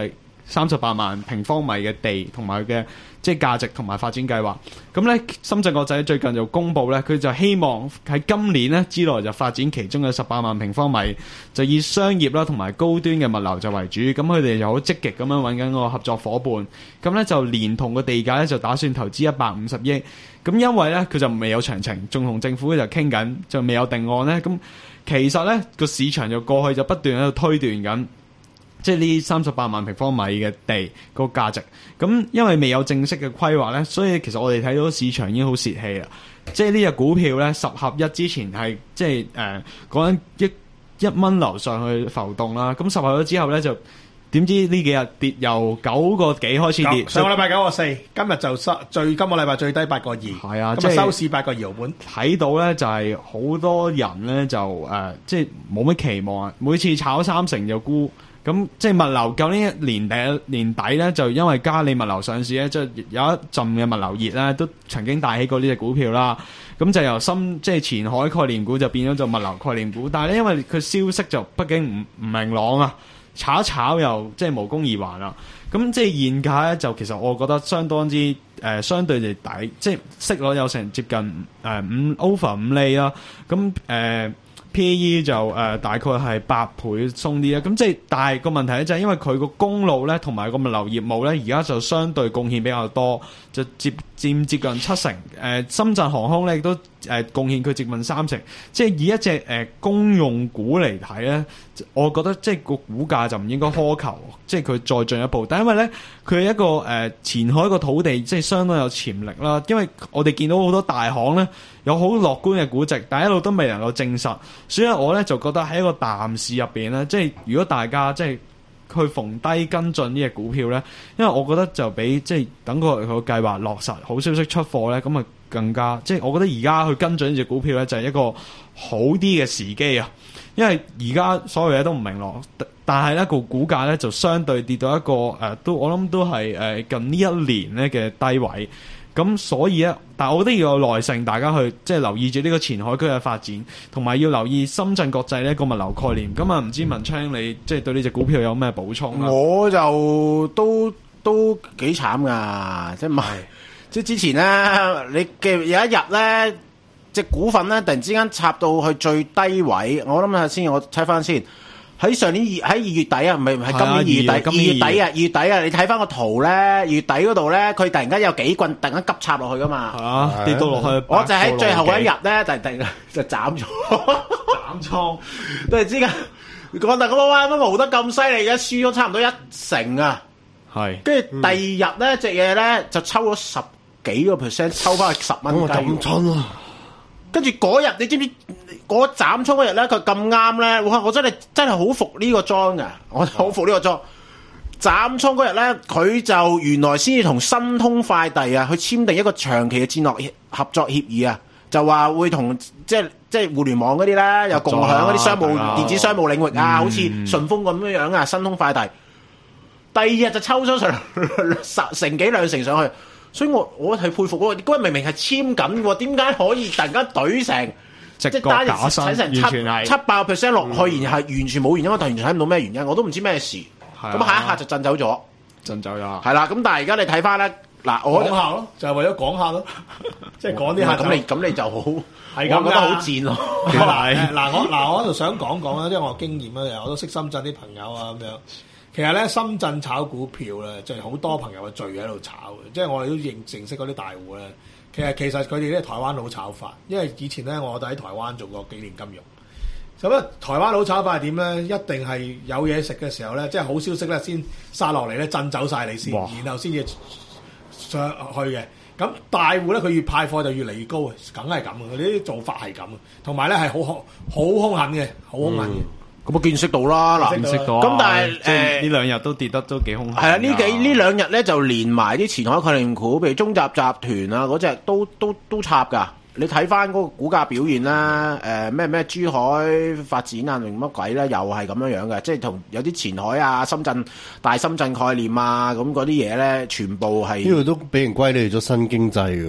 三十八萬平方米嘅地同埋佢嘅即係價值同埋發展計劃。咁咧，深圳國際最近就公布咧，佢就希望喺今年咧之內就發展其中嘅十八萬平方米，就以商業啦同埋高端嘅物流就為主。咁佢哋就好積極咁樣揾緊個合作伙伴。咁咧就連同個地價咧就打算投資一百五十億。咁因為咧佢就未有詳情，仲同政府就傾緊，就未有定案咧。咁其實咧個市場就過去就不斷喺度推斷緊。即係呢三十八萬平方米嘅地個價值，咁因為未有正式嘅規劃呢，所以其實我哋睇到市場已經好泄氣啦。即係呢隻股票呢，十合一之前係即係誒講緊一一蚊樓上去浮動啦，咁十合一之後呢，就點知呢幾日跌由九個幾開始跌， 上個禮拜九個四，今日就收最今個禮拜最低八個二，係啊， 咁啊收市八個二毫半。 睇到呢就係、是、好多人呢，就誒、呃、即係冇乜期望啊，每次炒三成就沽。咁即係物流，舊年年底年底咧，就因為嘉里物流上市咧，即係有一陣嘅物流熱咧，都曾經帶起過呢隻股票啦。咁就由深即係前海概念股就變咗做物流概念股，但係咧因為佢消息就畢竟唔唔明朗啊，炒一炒又即係無功而還啦。咁即係現價咧，就其實我覺得相當之誒、呃，相對地抵，即係息率有成接近誒五、呃、over 五厘啦。咁誒。呃P E 就誒、呃、大概係八倍鬆啲啦，咁即係但係個問題咧就係因為佢個公路咧同埋個物流業務咧而家就相對貢獻比較多，就接佔接近七成。誒、呃、深圳航空咧亦都誒貢獻佢接近三成，即係以一隻誒、呃、公用股嚟睇咧，我覺得即係個股價就唔應該苛求，即係佢再進一步。但係因為咧佢係一個誒、呃、前海個土地即係相當有潛力啦，因為我哋見到好多大行咧有好樂觀嘅估值，但係一路都未能夠證實。所以我咧就覺得喺一個淡市入邊咧，即係如果大家即係去逢低跟進呢隻股票咧，因為我覺得就比即係等個佢個計劃落實，好消息出貨咧，咁啊更加即係我覺得而家去跟進呢隻股票咧就係一個好啲嘅時機啊！因為而家所有嘢都唔明朗，但係咧個股價咧就相對跌到一個誒、呃，都我諗都係誒、呃、近呢一年咧嘅低位。咁所以咧，但係我覺得要有耐性，大家去即係留意住呢個前海區嘅發展，同埋要留意深圳國際呢個物流概念。咁啊，唔知文昌你即係對呢隻股票有咩補充啊？ 我就都都幾慘噶，即係唔係？即係之前咧，你嘅有一日咧，隻股份咧突然之間插到去最低位，我諗下先，我睇翻先。喺上年二喺二月底啊，唔係唔係今年二月底，二月底啊，二月底啊，你睇翻個圖咧，二月底嗰度咧，佢突然間有幾棍突然間急插落去噶嘛， 啊，跌到落去， 我就喺最後嗰一日咧，突然突然就斬咗， 斬倉， 突然之間講大哥哇，乜冇得咁犀利嘅，輸咗差唔多一成啊， 係， 跟住第二日咧，隻嘢咧就抽咗十幾個 percent， 抽翻去十蚊雞， 咁蠢啊！ 跟住嗰日，你知唔知嗰斬倉嗰日咧，佢咁啱咧，哇！我真係真係好服呢個莊㗎，我好服呢個莊。斬倉嗰日咧，佢就原來先至同新通快遞啊，去簽訂一個長期嘅戰略合作協議啊，就話會同即係即係互聯網嗰啲咧，又共享嗰啲商務、電子商務領域啊，好似順豐咁樣樣啊，新通快遞。第二日就抽咗上十成幾兩成上去。所以我我係佩服嗰個，嗰日明明係簽緊喎，點解可以突然間懟成即係單日睇成七七百個 percent 落去，然後係完全冇原因，我突然睇唔到咩原因，我都唔知咩事。咁下一下就震走咗， 震走咗。 係啦，咁但係而家你睇翻咧，嗱我講下咯，就係為咗講下咯，即係講啲客。 咁你咁你就好係咁覺得好賤咯。 嗱我嗱我喺度想講講啦，即係我經驗啦，我都識深圳啲朋友啊咁樣。其實咧，深圳炒股票咧，就係好多朋友嘅聚喺度炒嘅，即係我哋都認認識嗰啲大戶咧。其實其實佢哋啲係台灣佬炒法，因為以前咧我哋喺台灣做過幾年金融。咁咧，台灣佬炒法係點咧？一定係有嘢食嘅時候咧，即係好消息咧，先殺落嚟咧，震走晒你先，然後先至上去嘅。咁大戶咧，佢越派貨就越嚟越高，梗係咁嘅。佢啲做法係咁，同埋咧係好好好兇狠嘅，好兇狠嘅。嗯咁啊見識到啦，嗱，見識到。咁但係誒呢兩日都跌得都幾兇狠。 係啊，呢幾呢兩日咧就連埋啲前海概念股，譬如中集集團啊嗰隻都都都插㗎。你睇翻嗰個股價表現啦，誒咩咩珠海發展啊定乜鬼咧，又係咁樣樣嘅，即係同有啲前海啊、深圳大深圳概念啊咁嗰啲嘢咧，全部係呢度都俾人歸類咗新經濟喎。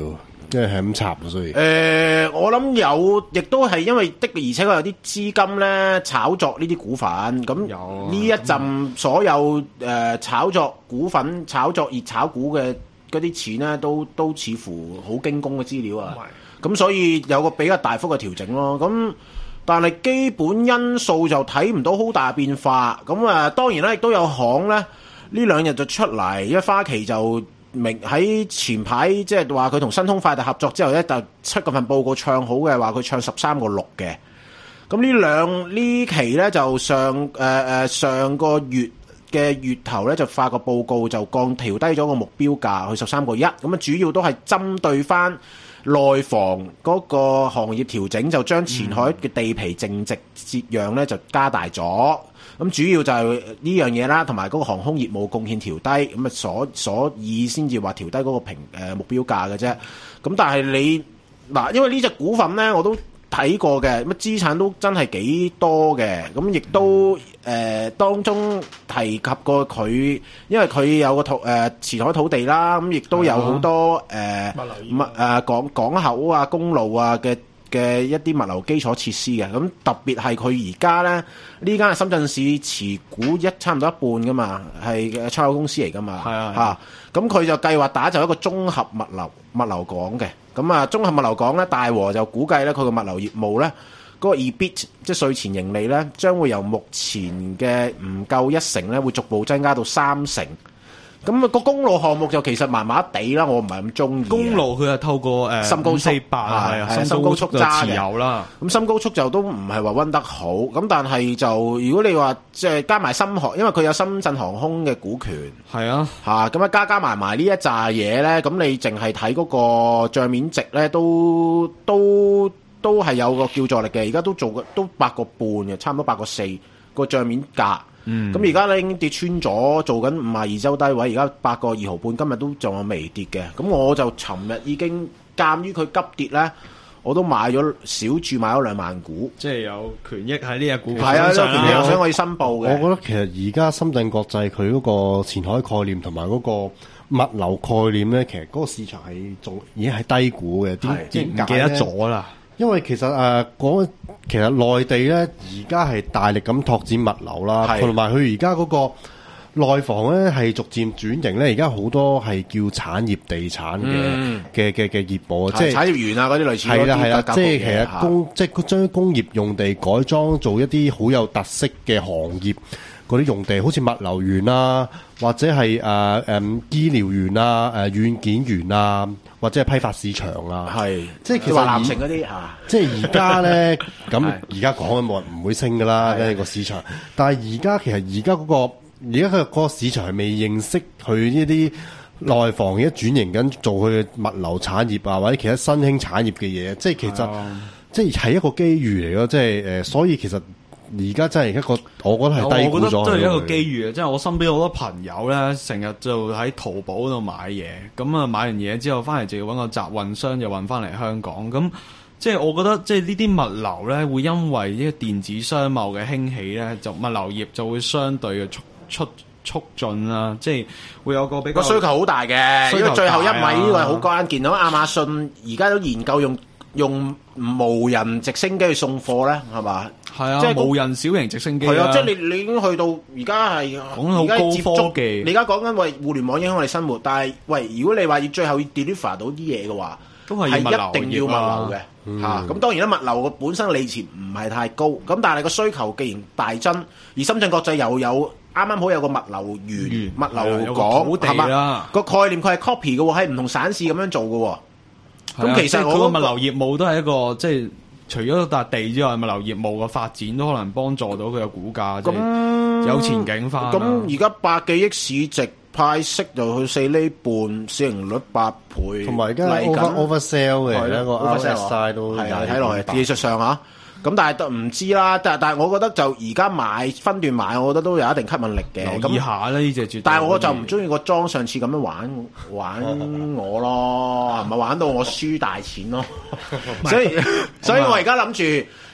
因為係咁插所以。 誒、呃，我諗有，亦都係因為的，而且確有啲資金咧炒作呢啲股份。咁呢一陣所有誒、呃、炒作股份、炒作熱炒股嘅嗰啲錢咧，都都似乎好驚弓嘅資料啊。咁所以有個比較大幅嘅調整咯。咁但係基本因素就睇唔到好大變化。咁啊，當然啦，亦都有行咧呢兩日就出嚟，因為花旗就明喺前排即係話佢同新通快遞合作之後咧，就出嗰份報告唱好嘅，話佢唱十三個六嘅。咁呢兩呢期咧就上誒誒、呃、上個月嘅月頭咧就發個報告就降調低咗個目標價去十三個一。咁啊，主要都係針對翻內房嗰個行業調整，就將前海嘅地皮淨值折讓咧就加大咗。咁主要就係呢樣嘢啦，同埋嗰個航空業務貢獻調低，咁啊所所以先至話調低嗰個評誒、呃、目標價嘅啫。咁但係你嗱，因為呢隻股份咧我都睇過嘅，咁資產都真係幾多嘅，咁亦都誒、呃、當中提及過佢，因為佢有個土誒、呃、前海土地啦，咁亦都有好多誒物誒港港口啊、公路啊嘅嘅一啲物流基礎設施嘅。咁特別係佢而家咧呢間係深圳市持股一差唔多一半噶嘛，係嘅出口公司嚟噶嘛，嚇，咁佢就計劃打造一個綜合物流物流港嘅。咁啊，綜合物流港咧，大和就估計咧，佢個物流業務咧，嗰、那個 E B I T 即係稅前盈利咧，將會由目前嘅唔夠一成咧，會逐步增加到三成。咁啊，個公路項目就其實麻麻地啦，我唔係咁中意。 公路佢係透過誒深高速八係啊，深高速揸持有啦。 咁深高速就都唔係話溫得好，咁但係就如果你話即係加埋深航，因為佢有深圳航空嘅股權， 係啊嚇咁啊加加埋埋呢一紮嘢咧，咁你淨係睇嗰個帳面值咧，都都都係有個叫座力嘅。而家都做嘅都八個半嘅，差唔多八個四個帳面價。咁而家咧已經跌穿咗，做緊五十二周低位，而家八個二毫半，今日都仲有微跌嘅。咁我就尋日已經鑑於佢急跌咧，我都買咗小注買咗兩萬股， 即係有權益喺呢隻股。 係啊，有權益，我想可以申報嘅。 我覺得其實而家深圳國際佢嗰個前海概念同埋嗰個物流概念咧，其實嗰個市場係仲已經係低估嘅，點點唔記得咗啦？因為其實誒講、呃、其實內地咧而家係大力咁拓展物流啦，同埋佢而家嗰個內房咧係逐漸轉型咧，而家好多係叫產業地產嘅嘅嘅嘅業務，即係產業園啊嗰啲類似嗰啲。係啦係啦， 即係其實工即係將工業用地改裝做一啲好有特色嘅行業。嗰啲用地好似物流園啊，或者係誒誒醫療園啊、誒、呃、軟件園啊，或者係批發市場啊， 係即係其實華南城嗰啲嚇， 即係而家咧咁而家講冇人唔會升噶啦，呢個市場。但係而家其實而家嗰個而家佢嗰個市場係未認識佢呢啲內房而家轉型緊做佢嘅物流產業啊，或者其他新興產業嘅嘢，即係其實、嗯、即係係一個機遇嚟咯，即係誒、呃，所以其實。而家真係一個，我覺得係低估咗。我覺得都係一個機遇啊！即係我身邊好多朋友咧，成日就喺淘寶度買嘢，咁啊買完嘢之後翻嚟就要揾個集運商，就運翻嚟香港。咁即係我覺得，即係呢啲物流咧，會因為呢個電子商貿嘅興起咧，就物流業就會相對嘅促促促進啦。即係會有個比較個需求好大嘅，因為最後一米呢個係好關鍵咯。亞馬遜而家都研究用。用無人直升機去送貨咧，係嘛？ 係啊，即係無人小型直升機係啊，即係你你已經去到而家係講好高科技。 你而家講緊喂互聯網影響我哋生活，但係喂如果你話要最後要 deliver 到啲嘢嘅話， 都係係一定要物流嘅嚇。咁當然啦，物流個本身里程唔係太高，咁但係個需求既然大增，而深圳國際又有啱啱好有個物流園、物流港係嘛？個概念佢係 copy 嘅喎，喺唔同省市咁樣做嘅喎。咁其實佢個物流業務都係一個即係除咗笪地之外，物流業務嘅發展都可能幫助到佢嘅股價，即係有前景翻。 咁而家百幾億市值派息就去四厘半，市盈率八倍， 同埋而家 over oversell 嘅一個 oversell 都係啊，睇落去技術上嚇。咁但係都唔知啦，但係但係我覺得就而家買分段買，我覺得都有一定吸引力嘅。 留意下啦，呢隻絕對。 但係我就唔中意個莊上次咁樣玩玩我咯，係咪玩到我輸大錢咯？所以所以我而家諗住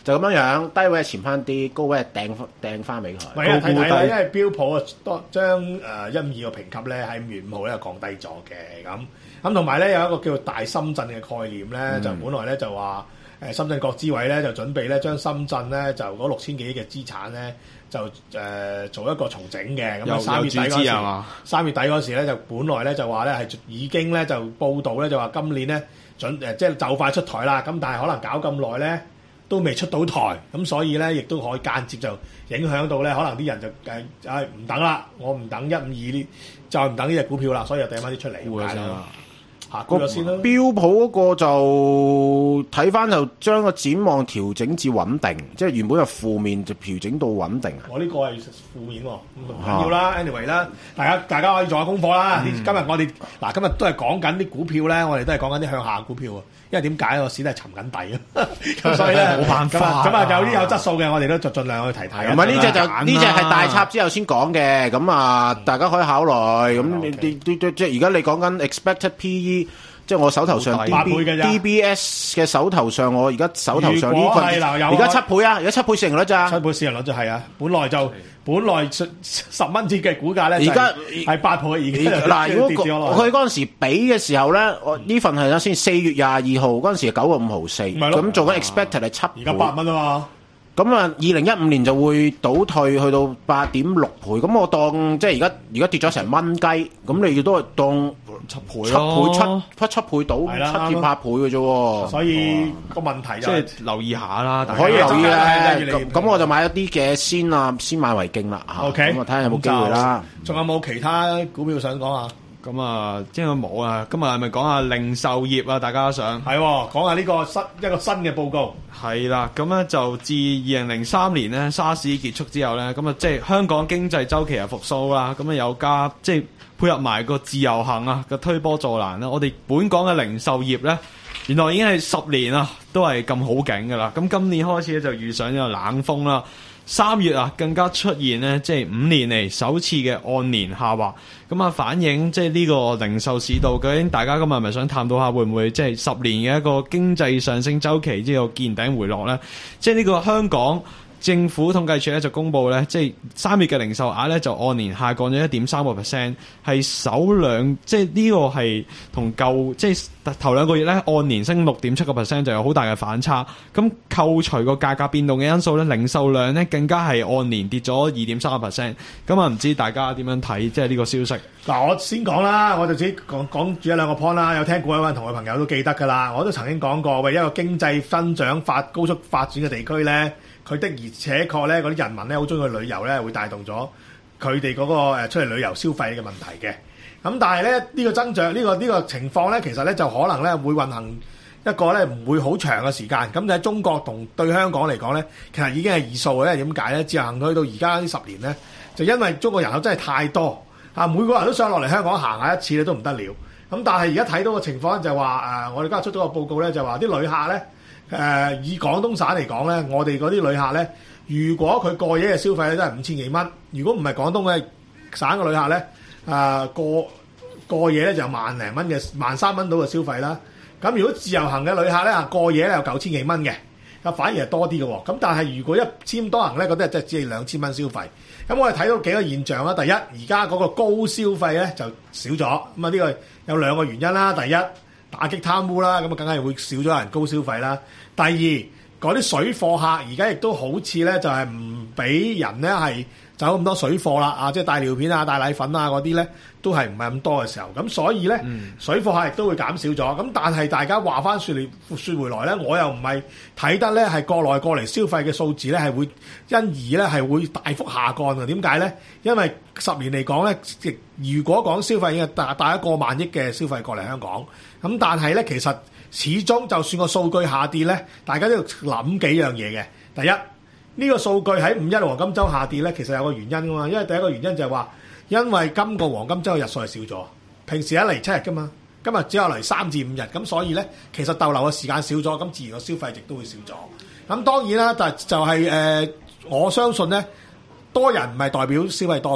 就咁樣樣，低位係潛翻啲，高位係掟掟翻俾佢。 係啊，睇睇啦，因為標普啊，多將誒一五二個評級咧喺五月五號咧降低咗嘅咁。咁同埋咧有一個叫做大深圳嘅概念咧，嗯、就本來咧就話誒深圳國資委咧就準備咧將深圳咧就嗰六千幾億嘅資產咧就誒、呃、做一個重整嘅。咁啊三月底嗰時，三月底嗰時咧就本來咧就話咧係已經咧就報道咧就話今年咧準誒即係就快出台啦。咁但係可能搞咁耐咧都未出到台，咁所以咧亦都可以間接就影響到咧，可能啲人就誒誒唔等啦，我唔等一五二呢，就唔等呢隻股票啦，所以就掟翻啲出嚟咁解啦。嚇，沽咗先啦。標普嗰個就睇翻就將個展望調整至穩定，即係原本係負面就調整到穩定。 我呢個係負面喎，唔緊要啦。anyway 啦，大家大家可以做下功課啦。嗯、今日我哋嗱今日都係講緊啲股票咧，我哋都係講緊啲向下股票啊。因為點解個市都係沉緊底啊，咁所以咧冇辦法。咁啊有啲有質素嘅，我哋都就盡量去提提。 唔係呢隻就呢隻係大插之後先講嘅，咁啊大家可以考慮。咁你啲啲即係而家你講緊 expected P E， 即係我手頭上 D B S 嘅手頭上，我而家手頭上呢份而家七倍啊，而家七倍市盈率咋？ 七倍市盈率就係啊，本來就。本來十蚊紙嘅股價咧，而家係八倍，而家嗱，如果佢嗰陣時俾嘅時候咧，我呢份係啦先，四月廿二號嗰陣時係九個五毫四，咁做緊 expected 係七倍， 而家八蚊啊嘛。 咁啊，二零一五年就會倒退去到八點六倍，咁我當即係而家而家跌咗成蚊雞，咁你都係當七倍咯，七倍七七倍到七至八倍嘅啫喎。 所以個問題就即係留意下啦， 可以留意啊。咁我就買一啲嘅先啊，先買為敬啦嚇。 OK， 咁啊睇下有冇機會啦。 仲有冇其他股票想講啊？ 咁啊，應該冇啊。今日係咪講下零售業啊？大家想係講下呢個新一個新嘅報告。 係啦，咁咧就自二零零三年咧沙士結束之後咧，咁啊即係香港經濟週期又復甦啦，咁啊有加即係配合埋個自由行啊嘅推波助瀾啦。我哋本港嘅零售業咧，原來已經係十年啊都係咁好勁噶啦。咁今年開始咧就遇上咗冷風啦。三月啊，更加出現呢，即係五年嚟首次嘅按年下滑，咁啊反映即係呢個零售市道。究竟大家今日係咪想探討下會唔會即係十年嘅一個經濟上升週期之後見頂回落呢？即係呢個香港政府統計處咧就公布咧，即係三月嘅零售額咧就按年下降咗一點三個 percent， 係首兩即係呢個係同舊即係頭兩個月咧按年升六點七個 percent 就有好大嘅反差。咁扣除個價格變動嘅因素咧，零售量咧更加係按年跌咗二點三個 percent。咁啊唔知大家點樣睇即係呢個消息？ 嗱，我先講啦，我就自己講講住一兩個 point 啦。有聽過一位同學朋友都記得㗎啦，我都曾經講過，為一個經濟增長發高速發展嘅地區咧。佢的而且確咧，嗰啲人民咧好中意去旅遊咧，會帶動咗佢哋嗰個誒出嚟旅遊消費嘅問題嘅。咁但係咧呢、呢個增長呢、呢個呢、呢個情況咧，其實咧就可能咧會運行一個咧唔會好長嘅時間。咁就喺中國同對香港嚟講咧，其實已經係異數嘅。因為點解咧？自行去到而家呢十年咧，就因為中國人口真係太多啊，每個人都想落嚟香港行下一次咧都唔得了。咁但係而家睇到嘅情況就係話誒，我哋今日出咗個報告咧，就話啲旅客咧。誒、呃、以廣東省嚟講咧，我哋嗰啲旅客咧，如果佢過夜嘅消費咧都係五千幾蚊，如果唔係廣東嘅省嘅旅客咧，誒、呃、過過夜咧就有萬零蚊嘅萬三蚊到嘅消費啦。咁如果自由行嘅旅客咧，過夜咧有九千幾蚊嘅，啊反而係多啲嘅喎。咁但係如果一簽多行咧，嗰啲係即係只係兩千蚊消費。咁我哋睇到幾個現象啦。第一，而家嗰個高消費咧就少咗。咁啊呢個有兩個原因啦。第一，打擊貪污啦，咁啊梗係會少咗人高消費啦。第二，嗰啲水貨客而家亦都好似咧，就係唔俾人咧係走咁多水貨啦，啊，即係帶尿片啊、帶奶粉啊嗰啲咧，都係唔係咁多嘅時候，咁所以咧，嗯、水貨客亦都會減少咗。咁但係大家話翻説嚟説回來咧，我又唔係睇得咧係國內過嚟消費嘅數字咧係會因而咧係會大幅下降嘅。點解咧？因為十年嚟講咧，如果講消費已經帶帶一個萬億嘅消費過嚟香港，咁但係咧其實始終就算個數據下跌咧，大家都要諗幾樣嘢嘅。第一，呢、呢個數據喺五一黃金週下跌咧，其實有個原因噶嘛。因為第一個原因就係話，因為今個黃金週嘅日數係少咗，平時一嚟七日噶嘛，今日只有嚟三至五日，咁所以咧其實逗留嘅時間少咗，咁自然個消費值都會少咗。咁當然啦，但就係、是、誒、呃，我相信咧多人唔係代表消費多嘅。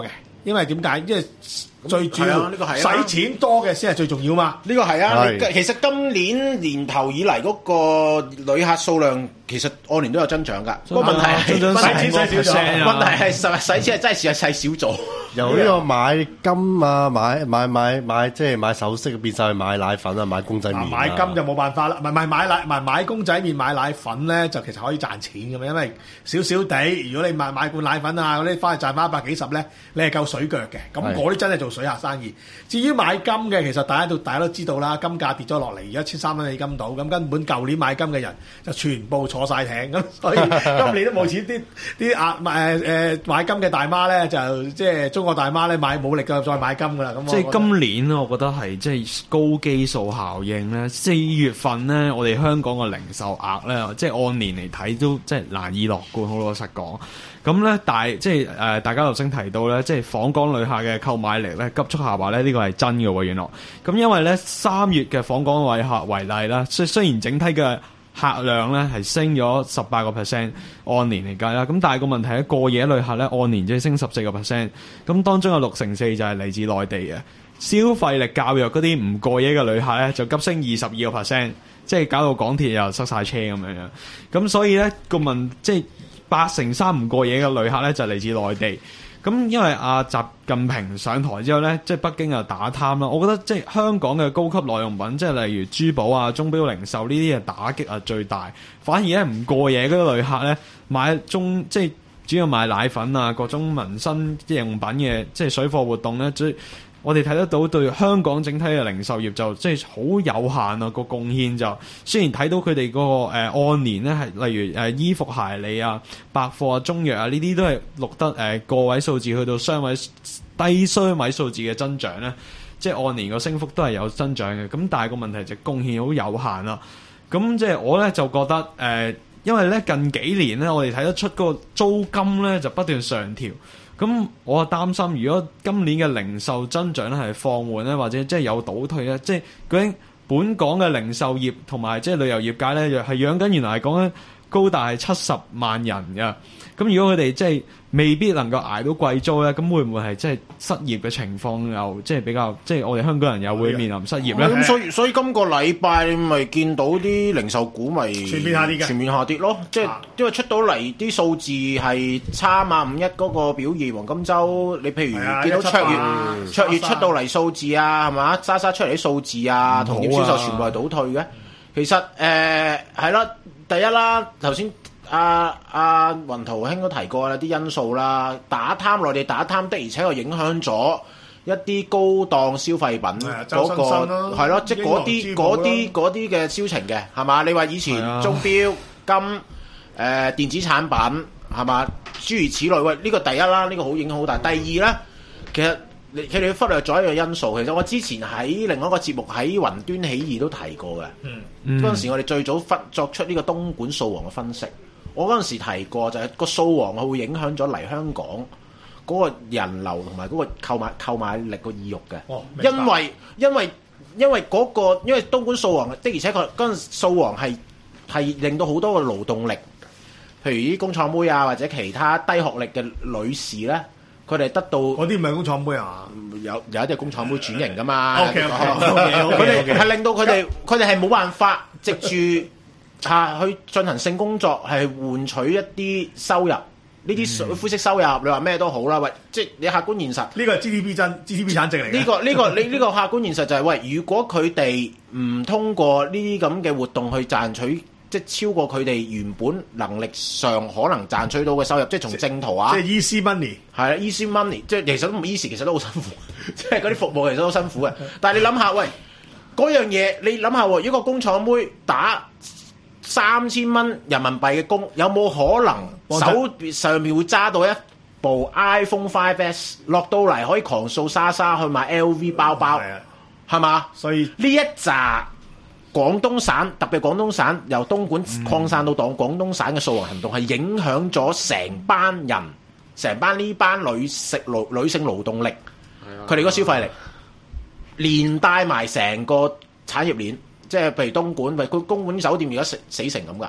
因為點解？因為最主要係啊呢個係啊使錢多嘅先係最重要嘛。 呢個係啊， 係你其實今年年頭以嚟嗰個旅客數量其實按年都有增長㗎。不過問題係增長問題使錢使少咗問題係實使錢係真係事實細少咗。 由呢個買金啊，買買買買即係買首飾，變晒去買奶粉啊，買公仔麵啊。 買金就冇辦法啦，唔係唔係買奶，唔係買公仔麵買奶粉咧，就其實可以賺錢嘅嘛，因為少少地，如果你買買罐奶粉啊嗰啲，翻去賺翻一百幾十咧，你係夠水腳嘅。咁嗰啲真係做水客生意。至於買金嘅，其實大家都大家都知道啦，金價跌咗落嚟，而家千三蚊美金到，咁根本舊年買金嘅人就全部坐晒艇，咁所以今年都冇錢。啲啲啊誒誒買金嘅大媽咧，就即係中國大媽咧買冇力嘅再買金㗎啦。咁即係今年咧，我覺得係即係高基數效應咧。四月份咧，我哋香港嘅零售額咧，即係按年嚟睇都即係難以樂觀。好老實講，咁咧大即係誒、呃、大家頭先提到咧，即係訪港旅客嘅購買力咧急速下滑咧，呢、呢個係真嘅喎。原來咁因為咧三月嘅訪港旅客為例啦，雖雖然整體嘅客量咧係升咗十八個 percent 按年嚟計啦，咁但係個問題咧過夜旅客咧按年即係升十四個 percent，咁當中有六成四就係嚟自內地嘅。消費力較弱嗰啲唔過夜嘅旅客咧就急升二十二個 percent，即係搞到港鐵又塞晒車咁樣樣。咁所以咧個問即係八成三唔過夜嘅旅客咧就嚟自內地。咁因為阿習近平上台之後咧，即係北京又打貪啦，我覺得即係香港嘅高級耐用品，即係例如珠寶啊、鐘錶零售呢啲嘅打擊係最大。反而咧唔過夜嗰啲旅客咧買中即係主要買奶粉啊、各種民生用品嘅即係水貨活動咧，最我哋睇得到對香港整體嘅零售業就即係好有限啊，個貢獻就雖然睇到佢哋嗰個誒按年咧係例如誒衣服鞋履啊、百貨啊、中藥啊呢啲都係錄得誒個位數字去到雙位低雙位數字嘅增長咧，即係按年個升幅都係有增長嘅。咁但係個問題就貢獻好有限啦。咁即係我咧就覺得誒、呃，因為咧近幾年咧我哋睇得出嗰個租金咧就不斷上調。咁我啊擔心，如果今年嘅零售增長咧係放緩咧，或者即係有倒退咧，即係究竟本港嘅零售業同埋即係旅遊業界咧，係養緊原來係講緊高達係七十萬人嘅。咁如果佢哋即係未必能夠捱到貴租咧，咁會唔會係即係失業嘅情況又即係比較即係我哋香港人又會面臨失業咧？ 咁所以所以今個禮拜你咪見到啲零售股咪全面下跌嘅， 全面下跌咯。即係因為出到嚟啲數字係差嘛，五一嗰個表現黃金週，你譬如見到卓越卓越出到嚟數字啊，係嘛？莎莎出嚟啲數字啊，同業銷售全部係倒退嘅。其實誒係啦，第一啦，頭先。阿阿雲圖兄都提過啦，啲因素啦，打貪內地打貪的，而且又影響咗一啲高檔消費品嗰個係咯，即係嗰啲嗰啲嗰啲嘅銷情嘅係嘛？你話以前鐘錶、金誒電子產品係嘛？諸如此類，喂，呢個第一啦，呢個好影響好大。第二咧，其實你佢哋忽略咗一個因素，其實我之前喺另外一個節目喺雲端起義都提過嘅。嗯，嗰陣時我哋最早分作出呢個東莞掃黃嘅分析。我嗰陣時提過，就係個掃黃係會影響咗嚟香港嗰個人流同埋嗰個購買購買力個意欲嘅。哦，因為因為因為嗰個因為東莞掃黃的，而且確嗰陣掃黃係係令到好多個勞動力，譬如啲工廠妹啊或者其他低學歷嘅女士咧，佢哋得到嗰啲唔係工廠妹啊， 有有一啲工廠妹轉型噶嘛。 OK OK OK， 佢哋係令到佢哋佢哋係冇辦法藉住。啊！去進行性工作係換取一啲收入，呢啲灰色收入，你話咩都好啦。喂，即係你客觀現實， 呢個係 G D P 增 G D P 產值嚟嘅。 呢個呢個你呢個客觀現實就係喂，如果佢哋唔通過呢啲咁嘅活動去賺取，即係超過佢哋原本能力上可能賺取到嘅收入，即係從正途啊， 即係 easy money 係啦 easy money， 即係其實都唔 easy， 其實都好辛苦，即係嗰啲服務其實都好辛苦嘅。但係你諗下，喂，嗰樣嘢你諗下喎，如果個工廠妹打三千蚊人民幣嘅工，有冇可能手上面會揸到一部 iPhone 五 S 落到嚟可以狂掃莎莎去買 L V 包包，係嘛？ 所以呢一紮廣東省，特別廣東省由東莞擴散到廣廣東省嘅掃黃行動，係影響咗成班人，成班呢班女食勞女性勞動力，佢哋個消費力，連帶埋成個產業鏈。即係譬如東莞，咪佢東莞酒店而家死死成咁噶，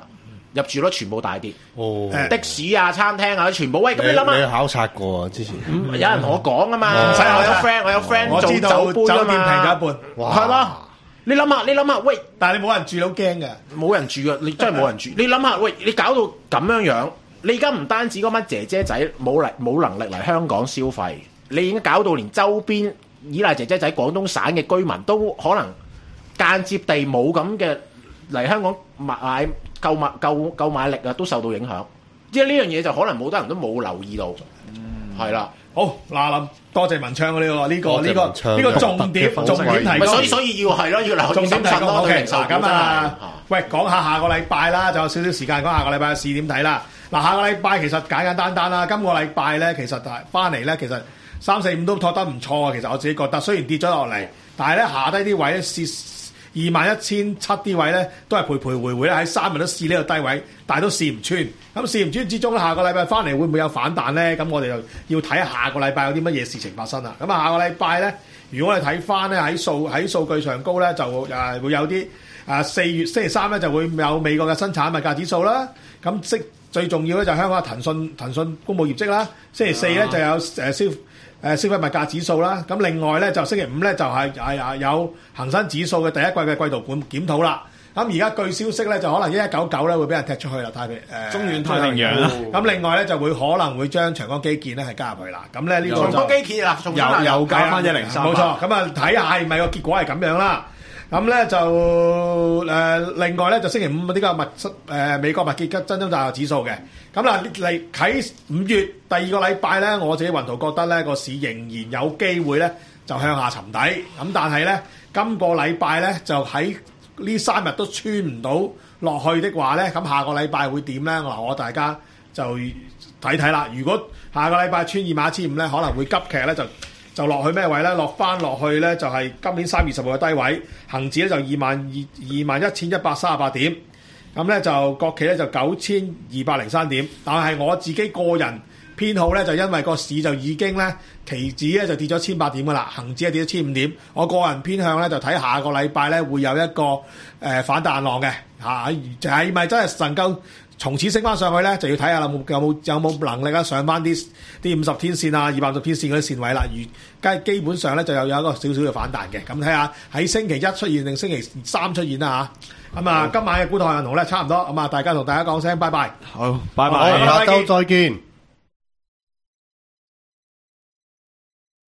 入住率全部大跌。 哦， 的士啊、餐廳啊，全部喂，咁你諗下， 你考察過啊？之前有人同我講啊嘛， 唔使我有 friend， 我有 friend 我知道做酒杯酒店平咗一半， 係咯。你諗下，你諗下，喂！ 但係你冇人住到驚嘅， 冇人住啊！你真係冇人住。你諗下，喂！你搞到咁樣樣，你而家唔單止嗰班姐姐仔冇嚟冇能力嚟香港消費，你已經搞到連周邊依賴姐姐仔廣東省嘅居民都可能間接地冇咁嘅嚟香港買購買購購買力啊，都受到影響。即係呢樣嘢就可能好多人都冇留意到，係啦、 嗯。好嗱，林多謝文昌呢、呢個呢、呢個呢、呢個呢、呢個重點重點提供， 所以所以要係咯，要留重點提供。O K， 嗱咁啊，喂，講下下個禮拜啦，就有少少時間講下個禮拜嘅試點睇啦。嗱，下個禮拜其實簡簡單單啦，今個禮拜咧其實係翻嚟咧，其實三四五都托得唔錯啊。其實我自己覺得，雖然跌咗落嚟，但係咧下低啲位咧試二萬一千七啲位咧，都係徘徊回回咧，喺三日都試呢個低位，但係都試唔穿。咁試唔穿之中，下個禮拜翻嚟會唔會有反彈咧？咁我哋就要睇下下個禮拜有啲乜嘢事情發生啦。咁啊，下個禮拜咧，如果我哋睇翻咧喺數喺數據上高咧，就誒會有啲啊四月星期三咧就會有美國嘅生產物價指數啦。咁即最重要咧就係香港嘅騰訊騰訊公佈業績啦。星期四咧就有誒消誒消費物價指數啦。咁另外咧就星期五咧就係係有恒生指數嘅第一季嘅季度管檢討啦。咁而家據消息咧就可能一一九九咧會俾人踢出去啦，太平誒、呃、 中遠太平洋啦。 咁另外咧就會可能會將長江基建咧係加入去啦。咁咧呢個長江基建啊， 又又加翻一零三，冇錯。咁啊睇下係咪個結果係咁樣啦。咁咧就誒、呃、另外咧就星期五呢個物誒、呃、美國物結增增價指數嘅。咁嗱嚟喺五月第二個禮拜咧，我自己雲圖覺得咧個市仍然有機會咧就向下沉底。咁但係咧今個禮拜咧就喺呢三日都穿唔到落去的話咧，咁下個禮拜會點咧？嗱，我大家就睇睇啦。如果下個禮拜穿二萬一千五咧，可能會急劇咧就就落去咩位咧？落翻落去咧就係、是、今年三月十號嘅低位，恆指咧就二萬二二萬一千一百三十八點，咁咧就國企咧就九千二百零三點。但係我自己個人偏好咧，就因為個市就已經咧期指咧就跌咗千八點噶啦，恆指係跌咗千五點。我個人偏向咧就睇下個禮拜咧會有一個誒、呃、反彈浪嘅嚇，就係咪真係能夠從此升翻上去咧？就要睇下有冇有冇有冇能力啊上翻啲啲五十天線啊、二百五十天線嗰啲線位啦。如基基本上咧就有有一個少少嘅反彈嘅。咁睇下喺星期一出現定星期三出現啦嚇。咁啊，今晚嘅股台銀行咧差唔多，咁啊大家同大家講聲拜拜。 好，拜拜， 好，下週再見。